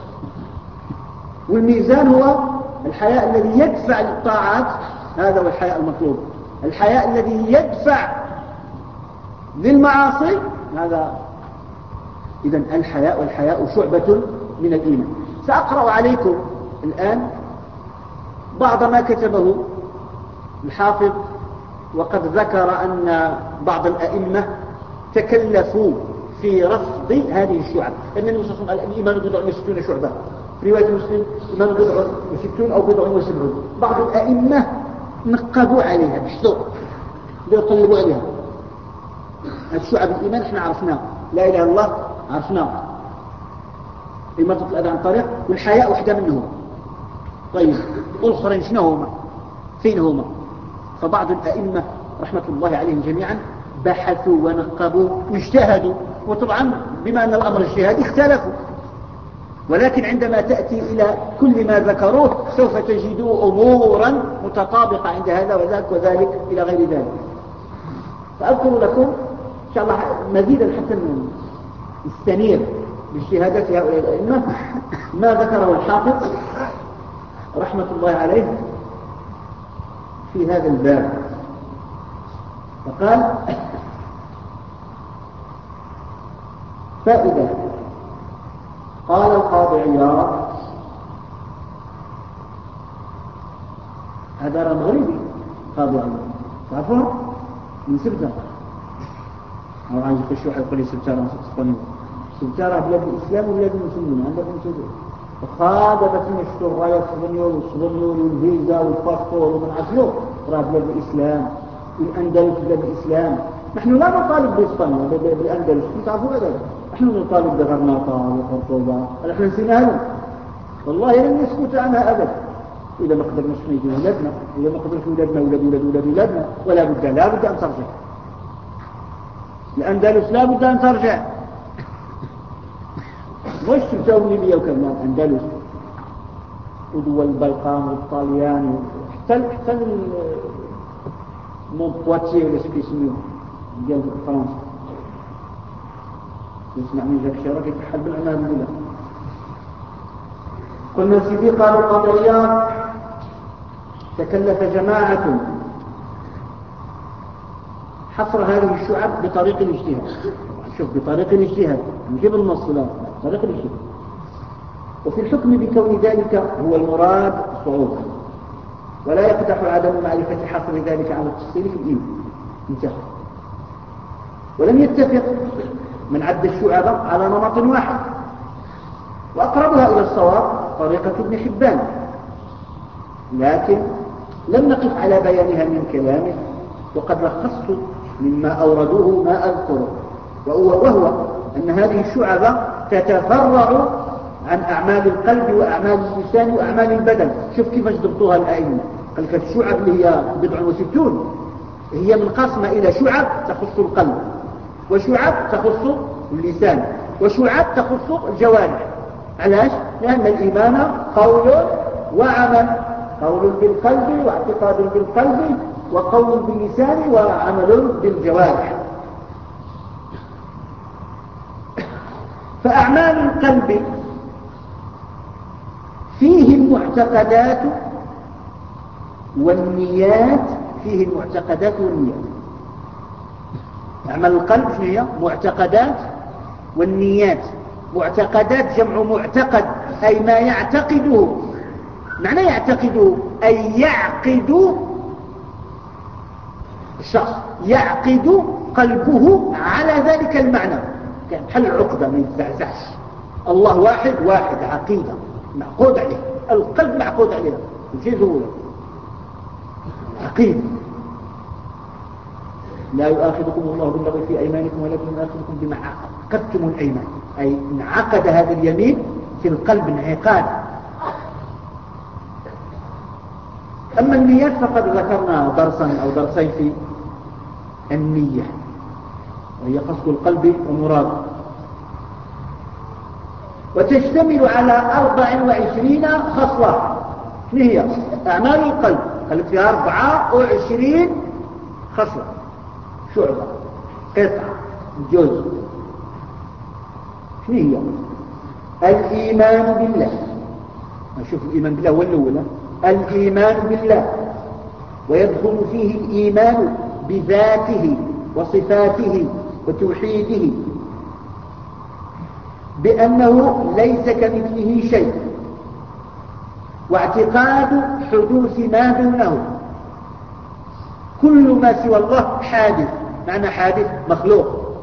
والميزان هو الحياء الذي يدفع للطاعات، هذا هو الحياء المطلوب. الحياء الذي يدفع للمعاصي هذا. إذا الحياء والحياء شعبة من الإيمان. سأقرأ عليكم الآن بعض ما كتبه الحافظ، وقد ذكر أن بعض الأئمة تكلفوا في رفض هذه الشعب. أن النبي صلى الله عليه وسلم الإيمان بضع وستون شعبة، في رواية مسلم الإيمان بضع وستون أو بضع وسبعون. بعض الأئمة نقبوا عليها، بحثوا يطلبوا عليها. الشعب الإيمان احنا عرفناه، لا إله إلا الله عرفناه، إماطة الأذى عن الطريق، والحياء واحدة منهم. طيب والآخرين شنو هما؟ فين هما؟ فبعض الأئمة رحمة الله عليهم جميعا بحثوا ونقبوا واجتهدوا، وطبعا بما أن الأمر اجتهادي اختلفوا، ولكن عندما تأتي إلى كل ما ذكروه سوف تجدوا أمورا متطابقة عند هذا وذاك وذلك إلى غير ذلك. فأذكر لكم إن شاء الله مزيدا حتى نستنير باجتهادات هؤلاء الأئمة ما ذكره الحافظ رحمة الله عليه في هذا الباب. فقال: فائدة. قال القاضي عياض، هذا مغربي قاضي عياض تعرفون من سبتة، أو عايز يخش واحد يقول لي سبتة أنا سبتة ترى بلاد الإسلام وبلاد المسلمين عندكم سجود وخاضبت مشتو الراية الصبنيول والفيزا والباسبور ومن عزلوه راه بلاد الإسلام والأندلس بلاد الإسلام. نحن لا نطالب بإسبانيا بالأندلس كنت تعرفوا هذا. نحن نطالب بغرناطة وقرطبة. نحن نسينا هذا والله لن نسكت عنها أبدا. إذا ما قدرناش نيجي ولادنا، إذا ما قدرش ولادنا ولادنا ولا بد أن ترجع. الأندلس لا بد أن ترجع. مش تساوي ليبيا وكمان الأندلس ودول البلقان والطاليان حتى مونبواتيه ولا شكي يسميوه ديال فرنسا. يسمع من جاك شراك يتحل بالعنان الأولى. قلنا سيدي قالوا القضيات تكلف جماعة حصر هذه الشعب بطريق الاجتهاد. شوف بطريق الاجتهاد نجيب النص لا بطريق الاجتهاد. وفي الحكم بكون ذلك هو المراد صعوبة ولا يقدح عدم معرفة حصر ذلك على التفصيل في الإيمان. انتهى. ولم يتفق من عد الشعب على نمط واحد وأقربها إلى الصواب طريقة ابن حبان، لكن لم نقف على بيانها من كلامه وقد لخصت مما أوردوه ما أذكره وهو أن هذه الشعب تتفرع عن أعمال القلب وأعمال اللسان وأعمال البدن. شوف كيف ضبطوها الأئمة. قال لك الشعب اللي هي 67 هي منقسمة إلى شعب تخص القلب وشعب تخص اللسان وشعب تخص الجوارح. علاش؟ لأن الإيمان قول وعمل، قول بالقلب واعتقاد بالقلب وقول باللسان وعمل بالجوارح. فأعمال القلب فيه المعتقدات والنيات، فيه المعتقدات والنيات. أعمال القلب هي معتقدات والنيات. معتقدات جمع معتقد أي ما يعتقده. معنى يعتقده أي يعقد الشخص، يعقد قلبه على ذلك المعنى. كان حل عقدة ما يتزعزعش. الله واحد عقيدة معقود عليه، القلب معقود عليه وشيء زوله عقيدة. لا يؤاخذكم الله باللغو في أيمانكم ولكن يؤاخذكم بما عقدتم الأيمان، أي انعقد هذا اليمين في القلب انعقاد. أما النيات فقد ذكرنا درسا أو درسين في النية وهي قصد القلب ومراده، وتشتمل على 24 خصلة. ما هي أعمال القلب؟ قال فيها 24 خصلة، شعبة، قطعة، جزء. ما هي؟ الإيمان بالله. نشوف الإيمان بالله هو الأول. الإيمان بالله، ويدخل فيه الإيمان بذاته وصفاته وتوحيده بأنه ليس كمثله شيء، واعتقاد حدوث ما دونه. كل ما سوى الله حادث، معنى حادث مخلوق.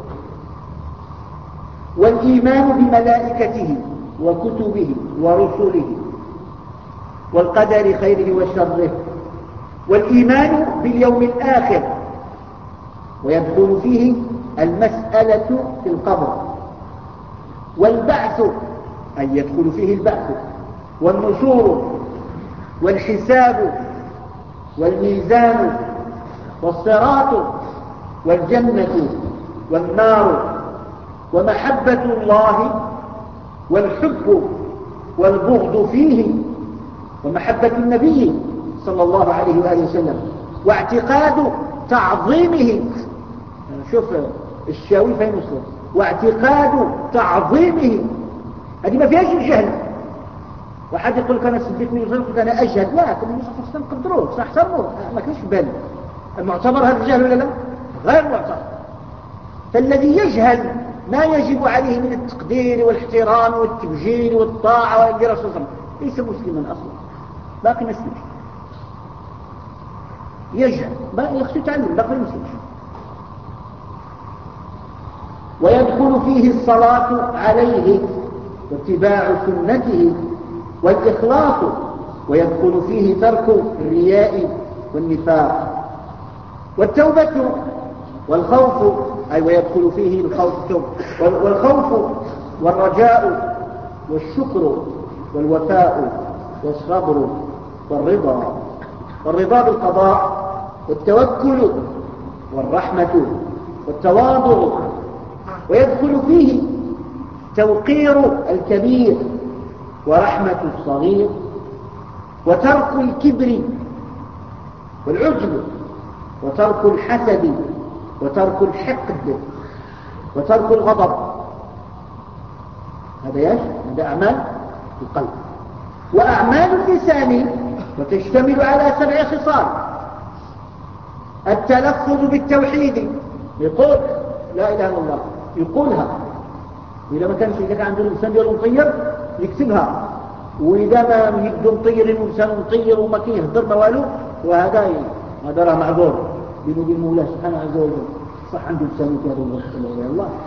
والإيمان بملائكته وكتبه ورسله والقدر خيره وشره، والإيمان باليوم الآخر، ويدخل فيه المسألة في القبر، والبعث أي يدخل فيه البعث، والنشور، والحساب، والميزان، والصراط، والجنة، والنار، ومحبة الله، والحب والبغض فيه، ومحبة النبي صلى الله عليه وآله وسلم، واعتقاد تعظيمه. شوف الشاوي فين وصل، واعتقاد تعظيمه. هذه ما فيهاش الجهل. واحد يقول لك انا سبيتني وصلت انا اجهل، لا كل الناس خصنا نقدروه صح احترموه، ما كاينش بالي. المعتبر هذا الجهل ولا لا؟ غير معتبر. فالذي يجهل ما يجب عليه من التقدير والاحترام والتبجيل والطاعه والرسول صلى الله عليه وسلم ليس مسلما اصلا، باقي ما يسلمش. يجهل باقي يخشى يتعلم، باقي ما يسلمش. ويدخل وتدخل فيه الصلاة عليه واتباع سنته والإخلاص، ويدخل فيه ترك الرياء والنفاق والتوبة والخوف، أي ويدخل فيه الخوف والخوف والرجاء والشكر والوفاء والصبر والرضا بالقضاء والتوكل والرحمة والتواضع، ويدخل فيه توقير الكبير ورحمة الصغير وترك الكبر والعجب وترك الحسد وترك الحقد وترك الغضب. هذا أعمال القلب. وأعمال اللسان وتشتمل على 7 خصال: التلفظ بالتوحيد، يقول لا إله إلا الله، يقولها، وإذا ما كانش إذا كان عنده الإنسان ديالو مطير يكتبها، وإذا ما يده مطير وإنسان مطير وما كيهضر ما والو، وهذا راه معذور بينه وبين مولاه سبحانه عز وجل، صح عنده لسانه في هذا الوقت لا إله إلا الله.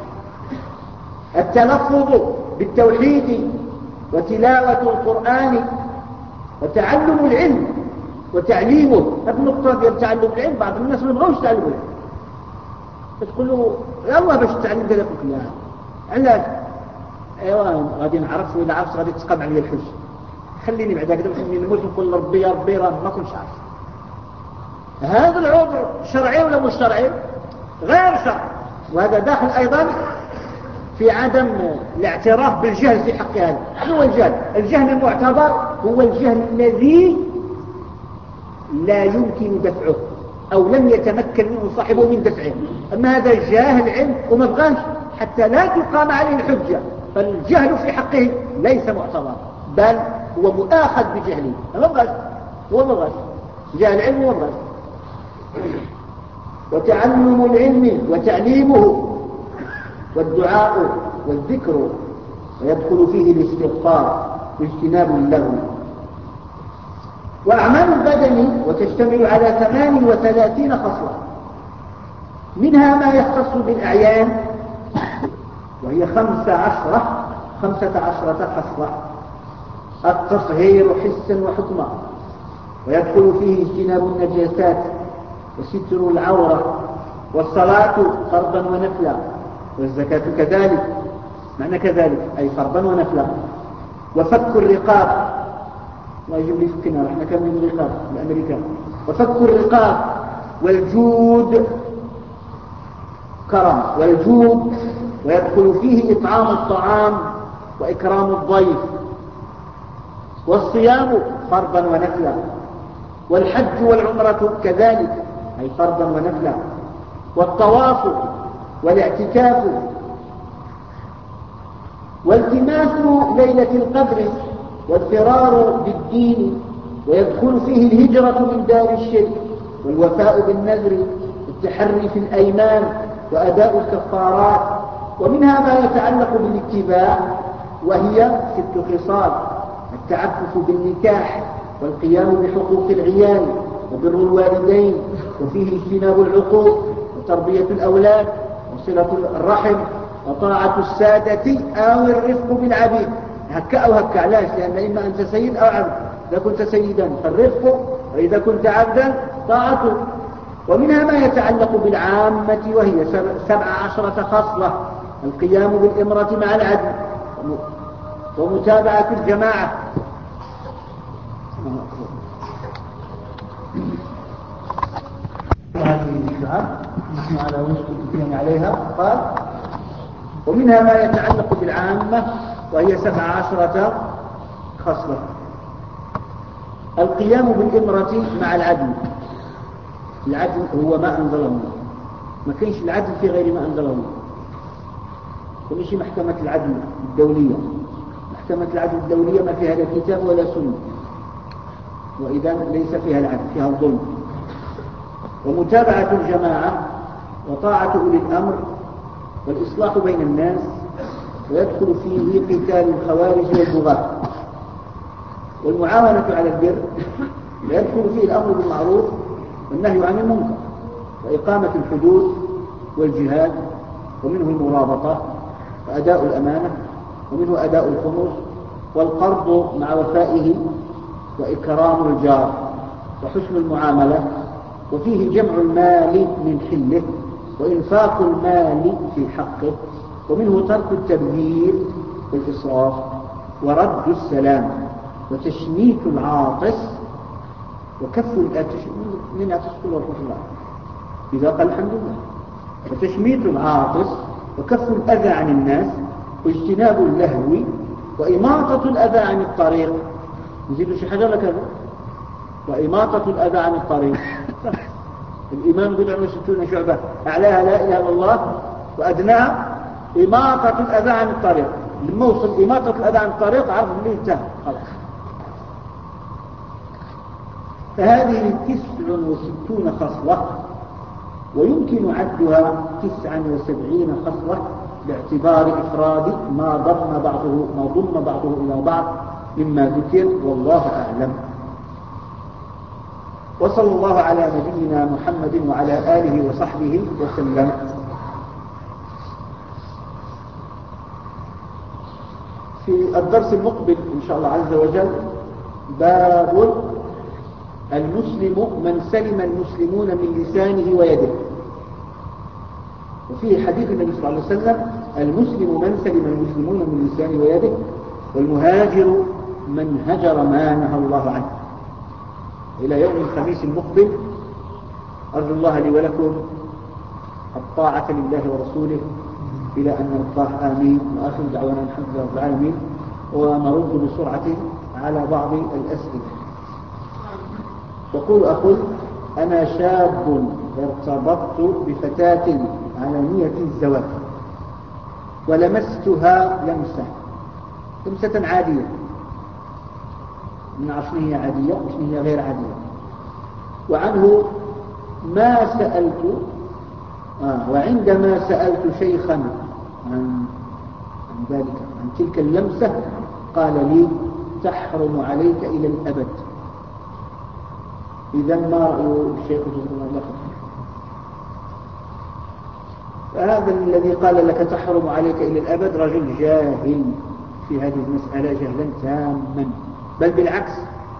التلفظ بالتوحيد وتلاوة القرآن وتعلم العلم وتعليمه. هذه النقطة ديال تعلم العلم، بعض الناس ما يبغوش يتعلموا العلم، تقول له يا الله باش تتعلم كذا، يقول لك علاش؟ ايوا غادي نعرف، وإلا عرفت غادي تقام عليا الحج، خليني بعد هكذا خليني نموت نقول لربي يا ربي راه ما كنتش عارف. هذا العذر شرعي ولا مش شرعي؟ غير شرعي. وهذا داخل أيضا في عدم الاعتراف بالجهل في حق هذا. شنو هو الجهل؟ الجهل المعتبر هو الجهل الذي لا يمكن دفعه أو لم يتمكن منه صاحبه من دفعه. أما هذا جاهل علم وما بغاش حتى لا تقام عليه الحجة، فالجهل في حقه ليس معتبر، بل هو مؤاخذ بجهله. ما بغاش، هو ما بغاش، جاهل علم وما بغاش. وتعلم العلم وتعليمه والدعاء والذكر، ويدخل فيه الاستغفار واجتناب اللغو. وأعمال البدن وتشتمل على 38 خصلة، منها ما يختص بالأعيان وهي 15 خصلة: التطهير حسا وحكما، ويدخل فيه اجتناب النجاسات وستر العورة، والصلاة فرضا ونفلا، والزكاة كذلك، معنى كذلك أي فرضا ونفلا، وفك الرقاب، الله يجيب لي فكنا احنا كاملين الرقاب الأمريكان، وفك الرقاب، والجود كرم، والجود ويدخل فيه إطعام الطعام وإكرام الضيف، والصيام فرضا ونفلا، والحج والعمرة كذلك أي فرضا ونفلا، والطواف والاعتكاف، والتماس ليلة القدر، والفرار بالدين، ويدخل فيه الهجرة من دار الشرك، والوفاء بالنذر، والتحري في الأيمان، وأداء الكفارات. ومنها ما يتعلق بالاتباع، وهي 6 خصال: التعفف بالنكاح، والقيام بحقوق العيال، وبر الوالدين، وفيه اجتناب العقوق، وتربية الأولاد، وصلة الرحم، وطاعة السادة أو الرفق بالعبيد. هكا أو هكا، علاش؟ لأن إما أنت سيد أو عبد، إذا كنت سيدا فالرفق، وإذا كنت عبدا طاعته. ومنها ما يتعلق بالعامة، وهي 17 خصلة: القيام بالإمرة مع العدل، ومتابعة الجماعة. هذه الشعب نحن على وجه الاتيان عليها. قال: ومنها ما يتعلق بالعامة، وهي 17 خصلة: القيام بالإمرة مع العدل. العدل هو ما أنزله الله، ما كانش العدل في غير ما أنزله الله. ومشي محكمة العدل الدولية، محكمة العدل الدولية ما فيها لا كتاب ولا سنة، وإذا ليس فيها العدل، فيها الظلم. ومتابعة الجماعة، وطاعة أولي الأمر، والإصلاح بين الناس، ويدخل فيه قتال الخوارج والبغاة، والمعاونة على البر، ويدخل فيه الأمر بالمعروف والنهي عن المنكر، وإقامة الحدود والجهاد، ومنه المرابطة وأداء الأمانة، ومنه أداء الخمس، والقرض مع وفائه، وإكرام الجار، وحسن المعاملة، وفيه جمع المال من حله، وإنفاق المال في حقه، ومنه ترك التبذير والإسراف، ورد السلام، وتشميت العاطس، وكف من أتشكر ورحمة الله إذا قال الحمد لله، وتشميت العاطس، وكف الأذى عن الناس، واجتناب اللهو، وإماطة الأذى عن الطريق. نزيد شي حاجة لك هذا؟ وإماطة الأذى عن الطريق. الإيمان 69 شعبة، أعلاها لا إله إلا الله، وأدناها إماطة الأذى عن الطريق. لما وصل إماطة الأذى عن الطريق عرف اللي انتهى خلاص. فهذه 69 خصلة، ويمكن عدها 79 خصلة باعتبار إفراد ما ضم بعضه إلى بعض مما ذكر، والله أعلم. وصلى الله على نبينا محمد وعلى آله وصحبه وسلم. في الدرس المقبل إن شاء الله عز وجل باب المسلم من سلم المسلمون من لسانه ويده. وفيه حديث النبي صلى الله عليه وسلم: المسلم من سلم المسلمون من لسانه ويده، والمهاجر من هجر ما نهى الله عنه. إلى يوم الخميس المقبل، أرجو الله لي ولكم الطاعة لله ورسوله إلى أن نلقاه، آمين. وآخر دعوانا الحمد لله رب العالمين. ونرد بسرعة على بعض الأسئلة. يقول أخو: أنا شاب ارتبطت بفتاة على نية الزواج، ولمستها لمسة عادية، من عشان هي عادية وشن هي غير عادية، وعنه ما سألت وعندما سألت شيخا عن ذلك، عن تلك اللمسة، قال لي: تحرم عليك إلى الأبد. إذا ما رأي الشيخ جزء الله؟ فهذا الذي قال لك تحرم عليك إلى الأبد رجل جاهل في هذه المسألة جهلا تاما، بل بالعكس.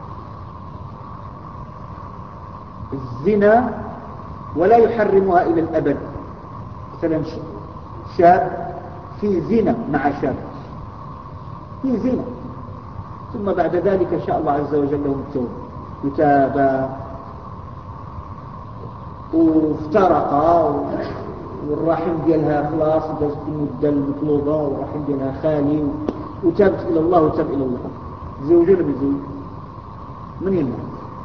الزنا ولا يحرمها إلى الأبد. مثلا شاب في زنا مع شاب في زنا، ثم بعد ذلك شاء الله عز وجل لهم التوبة، يتابا وافترقا، والرحم ديالها خلاص دازت المدة المطلوبة، والرحم ديالها خالي، وتابت إلى الله وتاب إلى الله. زوجوا ولا بزوج؟ من يمنع؟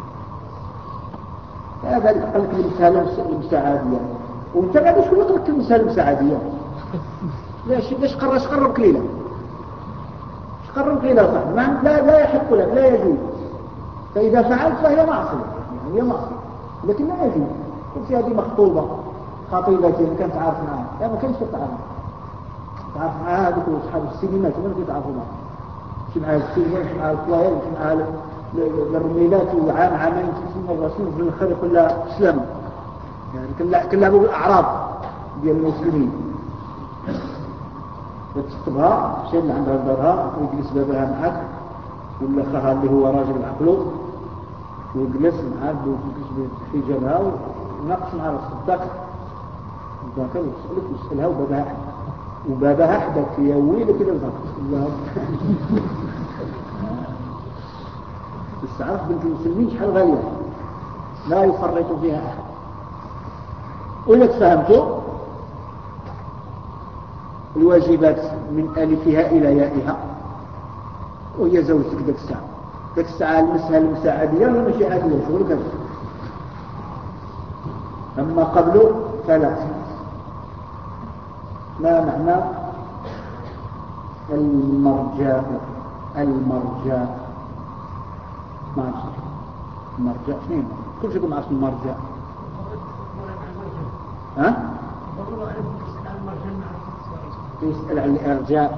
هذا قال لك لمسة عادية، وانت بعد شو يقول لك لمسة عادية؟ ليش قرب كليلة؟ قرب كليلة صح؟ لا يحق لك، لا يجوز. فإذا فعلت فهي معصية، يعني هي معصية، لكن لا يجوز. قلت هذه مخطوبة خطيبتي كانت عارف معها، لا ما كانش تعرف معها. هذوك أصحاب السينمات ما كانوا يتعرفوا معها، مش معها السينما، مش معها الطوائر، مش معها الرميلات، وعام عامين تسمى الرسول في الآخر يقول لها اسلام، يعني كلها بالأعراض ديال المسلمين. وتخطبها شيء اللي عندها دارها، ويجلس بابها معك، ولا خاها اللي هو راجل عقله، ويجلس معك ويجلس بحجابها ونقص مع الصدق ذاك ويسألها وبابها حدك يا ويلك إلى الغرب. بس عرف بنت المسلمين شحال غالية، لا يفرط فيها أحد. وإذا تفهمتوا الواجبات من ألفها إلى يائها، وهي زوجتك ذاك الساعة المسها المساء عادية ولا ماشي عادية، شغلك هذا. أما قبله فلا. ما معنى المرجاء؟ ما أعرف المرجاء شنو؟ كل شيء ما أعرف المرجاء. ها؟ يسأل عن الإرجاء.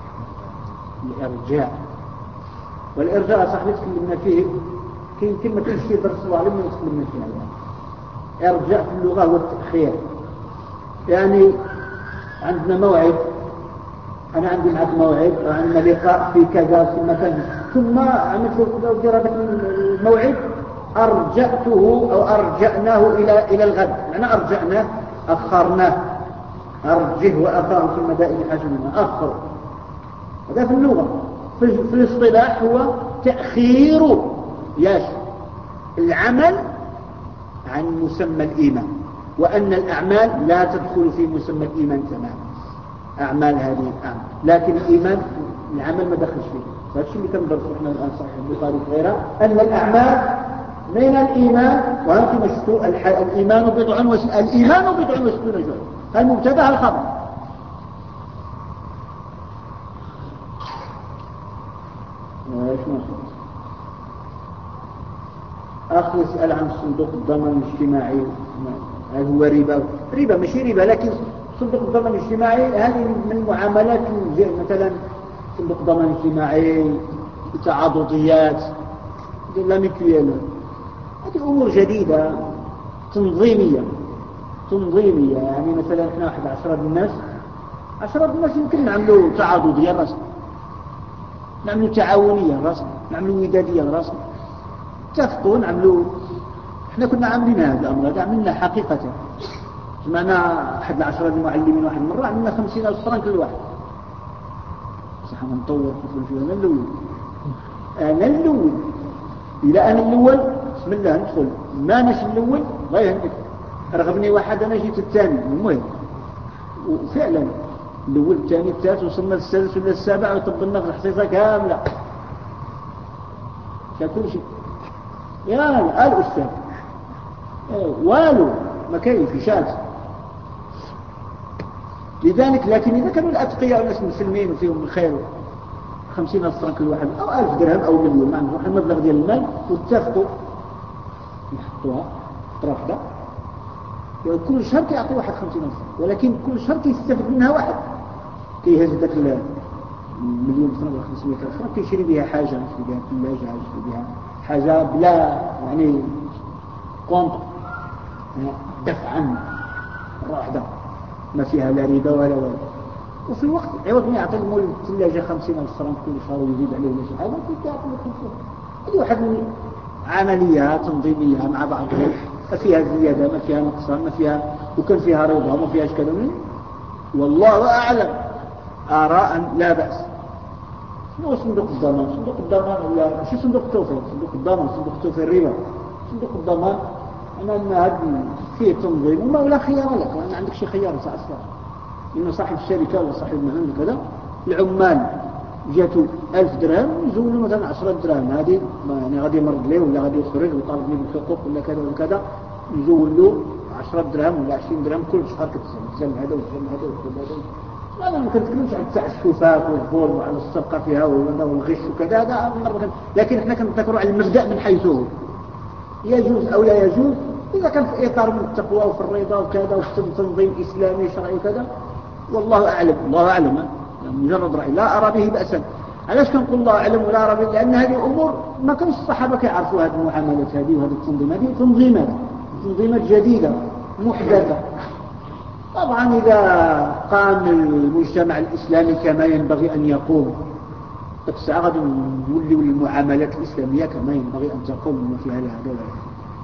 والإرجاء صاحبي تكلمنا فيه، كاين كلمة تمشي درس الله لما تكلمنا فيها. إرجاء في اللغة هو التأخير، يعني عندنا موعد أنا عندي معك موعد وعندنا لقاء في كذا في مكان، ثم عملت لو جربت الموعد أرجأته أو أرجعناه إلى الغد، معنى أرجعناه أخرناه، أرجه وأخاه في المدائن حجمنا أخر. هذا في اللغة. في الاصطلاح هو تأخير العمل عن مسمى الإيمان، وأن الأعمال لا تدخل في مسمى الإيمان تماما. أعمال هذه أعمال، لكن الإيمان العمل ما دخلش فيه. هذا الشيء اللي كندرسه احنا الآن صحيح البخاري وغيره، أن الأعمال من الإيمان. وأنتم شفتوا الإيمان بضع وستون جزءا. المبتدأ الخبر. أخ يسأل عن صندوق الضمان الاجتماعي، هل هو ربا ماشي ربا، لكن صندوق الضمان الاجتماعي هذه من المعاملات مثلا صندوق الضمان الاجتماعي، تعاضديات، لا ميكويل، هذه أمور جديدة تنظيمية. يعني مثلا احنا واحد 10 الناس يمكن نعملوا تعاضدية رسم، نعملوا تعاونية رسم، نعملوا ودادية رسم، اتفقوا نعملوا. احنا كنا عاملين هذا الأمر هذا، عملنا حقيقة. جمعنا أحد 10 المعلمين واحد مرة، عملنا 50,000 فرنك كل واحد. صح نطور في أنا الأول إلى أنا الأول بسم الله ندخل، ما نش الأول الله يهنئك، رغبني واحد أنا جيت الثاني المهم. وفعلا الأول الثاني الثالث وصلنا للسادس ولا السابع وطبلنا في الحصيصة كاملة كل شيء. يا الأستاذ والو ما كيف شاذ. لذلك لكن إذا كانوا الأتقياء والناس مسلمين وفيهم الخير 50,000 فرنك كل واحد أو 1000 درهم أو مليون، ما نروح المبلغ ديال المال واتفقوا يحطوها واحدة، كل شهر كيعطي واحد 50,000 فرنك، ولكن كل شهر كيستفد منها واحد، كيهز ذاك المليون فرنك ولا 500,000 فرنك كيشري بها حاجة، يشري بها ثلاجة، يشري بها حاجة بلا يعني كونت دفعا واحدة ما فيها لا ربا ولا والو. وفي الوقت عوض ما يعطي المول الثلاجة 50,000 فرنك كل شهر ويزيد عليه ولا شي حاجة كيعطي له 50,000. هذه واحد من عملية تنظيمية مع بعضها، ما فيها زيادة ما فيها نقصان ما فيها، وكان فيها رضا ما فيهاش كذا. والله أعلم أرى أن لا بأس. هو صندوق الضمان ولا ماشي صندوق التوفير، صندوق الضمان، صندوق التوفير الربا. صندوق الضمان أن هذا فيه تنظيم ولا خيار لك، ما عندك شي خيار أصلا، إنه صاحب الشركة ولا صاحب المهن كذا العمال جاتوا 1000 درهم يزولوا مثلا 10 دراهم، هذه يعني غادي يمرض ليه ولا غادي يخرج ويطالب ليه بالحقوق ولا كذا ولا كذا، يزولوا 10 دراهم ولا 20 درهم كل شهر كتسلم هذا وتسلم هذا وتسلم هذا. أنا ما كنتكلمش على التعسفات والظلم وعلى السرقة فيها والغش وكذا، هذا مرة، لكن احنا كنتذكروا على المبدأ من حيث هو يجوز أو لا يجوز، إذا كان في إطار من التقوى وفي الرضا وكذا وفي تنظيم إسلامي شرعي وكذا. والله أعلم، الله أعلم، مجرد رأي لا أرى به بأسا. علاش كنقول الله أعلم ولا أرى به؟ لأن هذه أمور ما كانش الصحابة كيعرفوا هذه المعاملات هذه وهذه التنظيمات، هذه تنظيمات جديدة محدثة. طبعا إذا قام المجتمع الإسلامي كما ينبغي أن يقوم الساعة غادي نوليو المعاملات الإسلامية كما ينبغي أن تقوم وما فيها لا هذا ولا.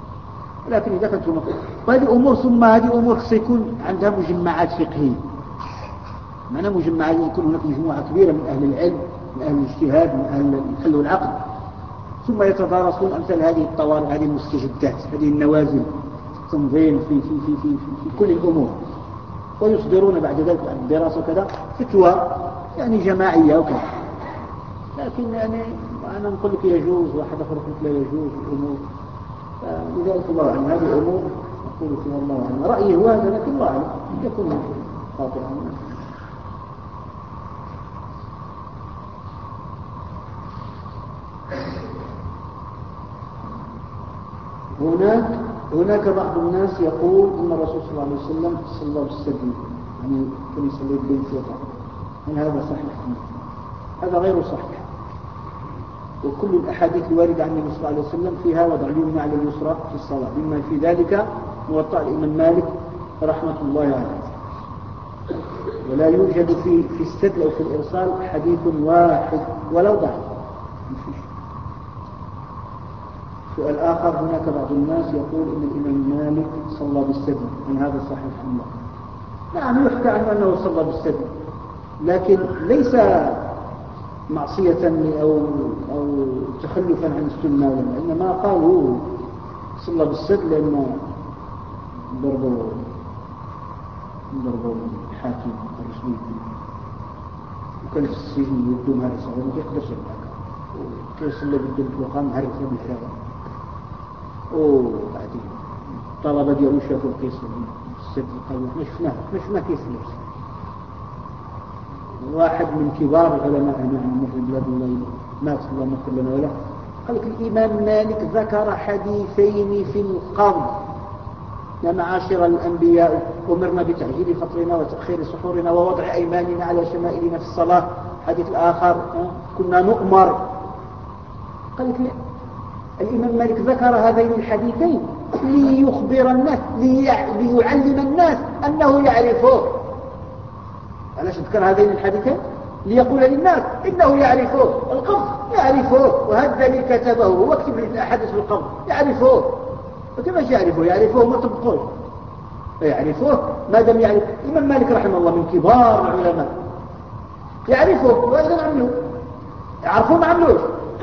لكن إذا كانت هذه أمور، ثم هذه أمور خص يكون عندها مجمعات فقهية، معنى مجمعات يكون هناك مجموعة كبيرة من أهل العلم من أهل الاجتهاد من أهل الحل والعقد، ثم يتدارسون أمثال هذه الطوارئ هذه المستجدات هذه النوازل تنظيم في كل الأمور، ويصدرون بعد ذلك بعد الدراسة وكذا فتوى يعني جماعية وكذا. لكن يعني أنا نقول لك يجوز واحد أخر قلت لا يجوز الأمور، لذلك الله أعلم هذه الأمور نقول فيها الله أعلم. رأيي هو هذا لكن الله أعلم يكون خاطئا. هناك بعض الناس يقول أن الرسول صلى الله عليه وسلم صلى بالسجن، يعني كان يصلي بين ثلاثة، هل هذا صحيح؟ هذا غير صحيح. وكل الأحاديث الواردة عن النبي صلى الله عليه وسلم فيها وضع اليمنى على اليسرى في الصلاة، بما في ذلك موطأ الإمام مالك رحمة الله عليه. ولا يوجد في السدل أو في الإرسال حديث واحد ولو ضعف. سؤال آخر: هناك بعض الناس يقول إن الإمام مالك صلى بالسدل، هل هذا صحيح أم لا؟ نعم، يحكى عنه أنه صلى بالسدل، لكن ليس معصية أو تخلفا عن السنة، إنما قالوا صلى بالسدل لأن ضربوا الحاكم الرشيد، وكان في السجن يبدو مهرسة وما يقدرش يبقى كيصلي بالدم وقام هرسة بالحرام، وبعدين الطلبة ديالو شافوا كيصلي بالسدل قالوا ما شفناه كيصلي. واحد من كبار العلماء هنا في بلاد الله مات الله يغفر لنا وله، قال لك الإمام مالك ذكر حديثين في القبض: يا معاشر الأنبياء أمرنا بتعجيل فطرنا وتأخير سحورنا ووضع أيماننا على شمائلنا في الصلاة. الحديث الآخر: كنا نؤمر. قال لك الإمام مالك ذكر هذين الحديثين ليخبر الناس، ليعلم الناس أنه يعرفه. علاش ذكر هذين الحديثين؟ ليقول للناس إنه يعرفه، القبض يعرفه، وهذا اللي كتبه هو كتب الأحاديث بالقبض يعرفه. وكيفاش يعرفوه ما طبقوش، يعرفوه ما دام يعرف. الإمام مالك رحمه الله من كبار العلماء، يعرفوه وأيضا عملوه، يعرفوه ما عملوش.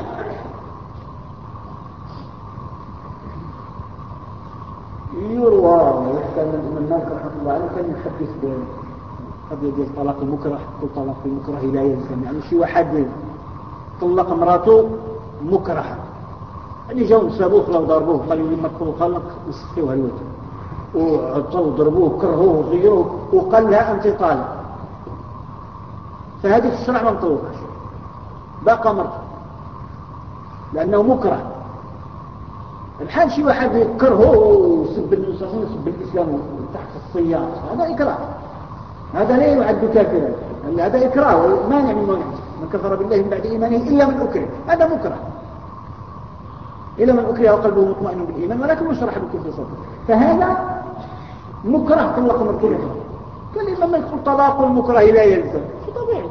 يروى ويحكى أن الإمام مالك رحمه الله عليه كان يحدث قضية ديال طلاق المكره. كل طلاق المكره لا يلزم، يعني شي واحد طلق امراته مكرهه، اللي جاوا سابوه لو ضربوه قالوا لي مركوه خلق نسفيوها الوجه، وعطوا ضربوه كرهوه وغيروه وقال لها أنت طالق. فهذه في الشرع ما مطلوبش، باقى مرته لأنه مكره. الحال شي واحد يكرهه ويسب النصوص ويسب الإسلام تحت الصيام، هذا إكراه، هذا لا يعد كافرا، هذا إكراه مانع من كفر بالله من بعد إيمانه إلا من أكره، هذا مكره. إلا من أكره وقلبه مطمئن بالإيمان ولكن مشرح بالكفر صدره، فهذا مكره طلق مرته. كالإمام يقول طلاق المكره لا يلزم، شو طبيعي.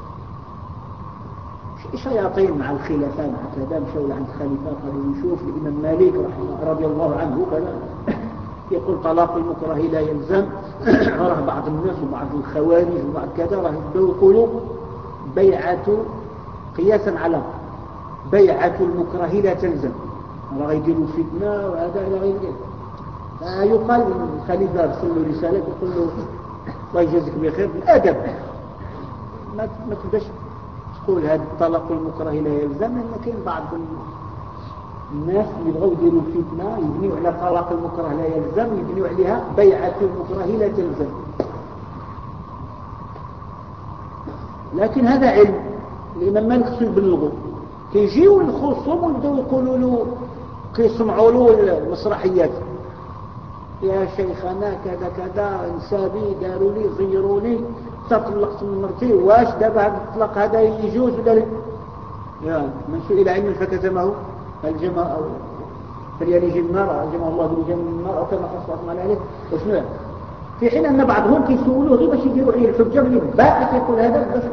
شياطين مع الخلافة مع كذا مشوا عند الخليفة قالوا نشوف الإمام مالك رضي الله عنه كذا يقول طلاق المكره لا يلزم. راه بعض الناس وبعض الخوارج وبعض كذا راه يبداو يقولوا بيعة قياسا على بيعة المكره لا تلزم، راه يديروا فتنة وهذا إلى غير ذلك. يقال الخليفة أرسل له رسالة يقول له الله يجازيك بخير بالأدب، ما تبداش تقول هذا الطلاق المكره لا يلزم، لأن كاين بعض الناس اللي بغاو يديروا فتنة يبنيوا على طلاق المكره لا يلزم، يبنيوا عليها بيعة المكره لا تلزم. لكن هذا علم الإمام مالك خصو يبلغوا، كيجيو الخصوم ويبداو يقولوا له كيسمعوا له المسرحيات: يا شيخنا كذا كذا انسابي داروا لي غيروا لي طلقت من مرتي، واش دابا هذا الطلاق هذا يجوز ولا لا؟ يا من سئل علما فكتمه الجمع أو فليلج النار جمع الله بالجمع النار أو كما خصصنا عليه. وشنو يعني؟ في حين أن بعضهم كيسولوه غير باش يديروا عليه الحجة من باقي كيقول هذا باش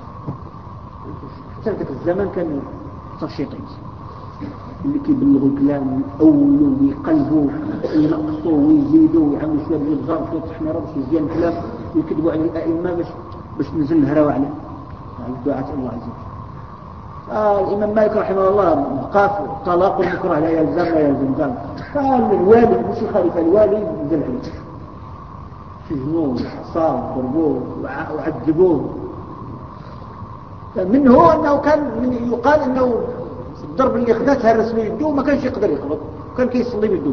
حتى ذاك الزمان كان تنشيطين اللي كيبلغوا الكلام يأولوا ويقلبوا وينقصوا ويزيدوا ويعملوا شويه ديال الجار شويه التحميره باش يزيان الكلام ويكذبوا على الائمه باش تنزل الهراوه على الدعاة الله عز وجل. الامام مالك رحمه الله قاف طلاق المكره لا يلزم قال الوالي مش الخليفه، الوالي نزل عليه سجنوه وحصار ضربوه وعذبوه. منه انه كان يقال انه الضرب اللي خدتها الرسمي يدوه ما كانش يقدر يقبض، كان كيصلي بيدوه.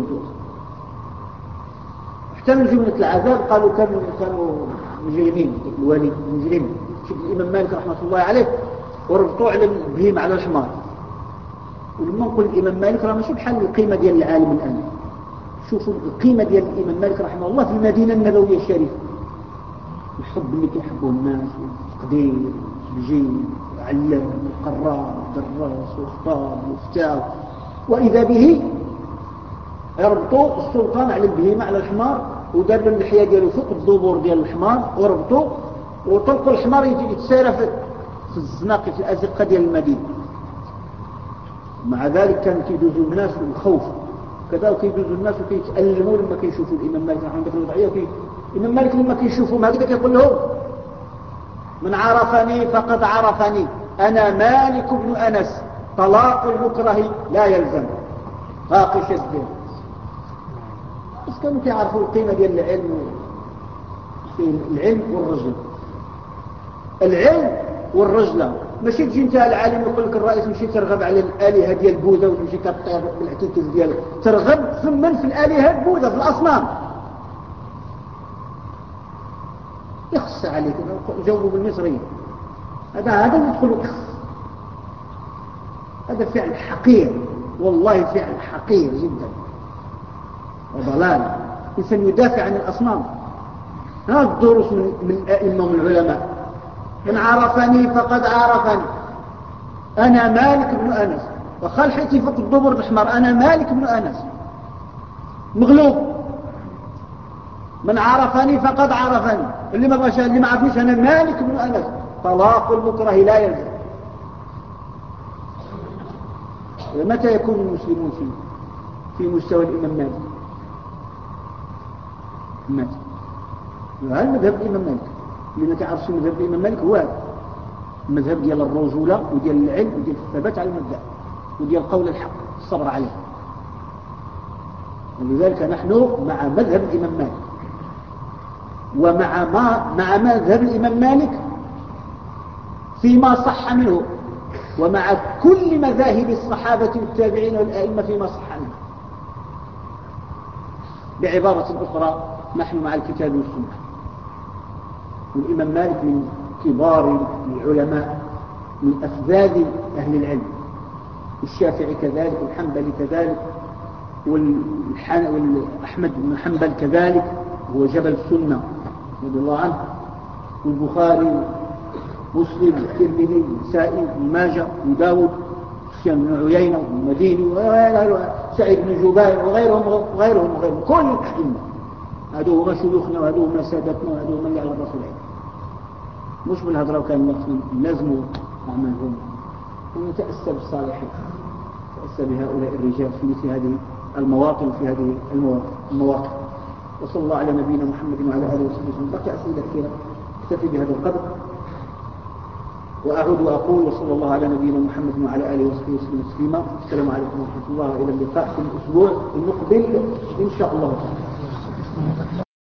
حتى من جملة العذاب قالوا كانوا مجرمين، الوالي مجرم. شوف الإمام مالك رحمة الله عليه وربطوه على البهيم على الحمار. ولما نقول الإمام مالك راه ماشي بحال القيمة ديال العالم الآن. شوفوا القيمة ديال الإمام مالك رحمه الله في المدينة النبوية الشريفة، الحب اللي كيحبوه الناس، التقدير، الجيل، علم وقرار ودرس واختار وافتاء. وإذا به يربطوا السلطان على البهيمة على الحمار ودار له اللحية ديالو فوق الدبور ديال الحمار وربطوا وطلق الحمار يتسير في الزناقي في الأزقة ديال المدينة. مع ذلك كان كيدوزوا الناس بالخوف كذا، وكيدوزوا الناس وكيتألموا لما كيشوفوا الإمام مالك رحمه الله الوضعية. الإمام مالك لما كيشوفهم هكذا كيقول لهم: من عرفني فقد عرفني، أنا مالك بن أنس، طلاق المكره لا يلزم. باقي شدين بس كانوا كيعرفوا القيمة ديال العلم، العلم والرجل، العلم والرجلة. ماشي تجي انت العالم يقول لك الرئيس مشي ترغب على الآلهة ديال بوذا وتمشي كطير بالاعتكاف ديالك، ترغب ثم في الآلهة بوذا في الأصنام. يخص عليك جاوبوا بالمصريين، هذا اللي يدخل يخص. هذا فعل حقير، والله فعل حقير جدا وضلال. إنسان يدافع عن الأصنام. هذا الدروس من الأئمة ومن العلماء: من عرفني فقد عرفني، أنا مالك بن أنس. وخال حيتي فوق الدبر الحمر، أنا مالك بن أنس مغلوب. من عرفني فقد عرفني، اللي ما عرفنيش أنا مالك بن أنس، طلاق المكره لا يلزم. متى يكون المسلمون في مستوى الإمام مالك؟ متى؟ هل مذهب الإمام مالك اللي ما تعرفش مذهب الإمام مالك هو هذا المذهب ديال الرجولة وديال العلم وديال الثبات على المبدأ وديال قول الحق الصبر عليه. ولذلك نحن مع مذهب الإمام مالك، مع مذهب الإمام مالك فيما صح منه، ومع كل مذاهب الصحابة والتابعين والأئمة فيما صح منه. بعبارة أخرى نحن مع الكتاب والسنة. والإمام مالك من كبار العلماء، من أفذاذ أهل العلم. الشافعي كذلك، والحنبلي كذلك، والأحمد بن حنبل كذلك، هو جبل السنة رضي الله عنه، والبخاري مسلم والترمذي والنسائي وابن ماجه وداود سفيان بن عيينة والمديني وسعيد بن جبير وغيرهم كل الأئمة. هذو هما شيوخنا وهذو هما سادتنا وهذو هما اللي على الرسول عليه. مش بالهضره وكان لازموا أعمالهم. ونتأسى بالصالحين، نتأسى بهؤلاء الرجال في مثل هذه المواطن وفي هذه المواقف. وصلى الله على نبينا محمد وعلى آله وصحبه وسلم. بقي أسئلة كثيرة، اكتفي بهذا القدر وأعود وأقول: وصلى الله على نبينا محمد وعلى آله وصحبه وسلم تسليما. السلام عليكم ورحمة الله، إلى اللقاء في الأسبوع المقبل إن شاء الله تعالى.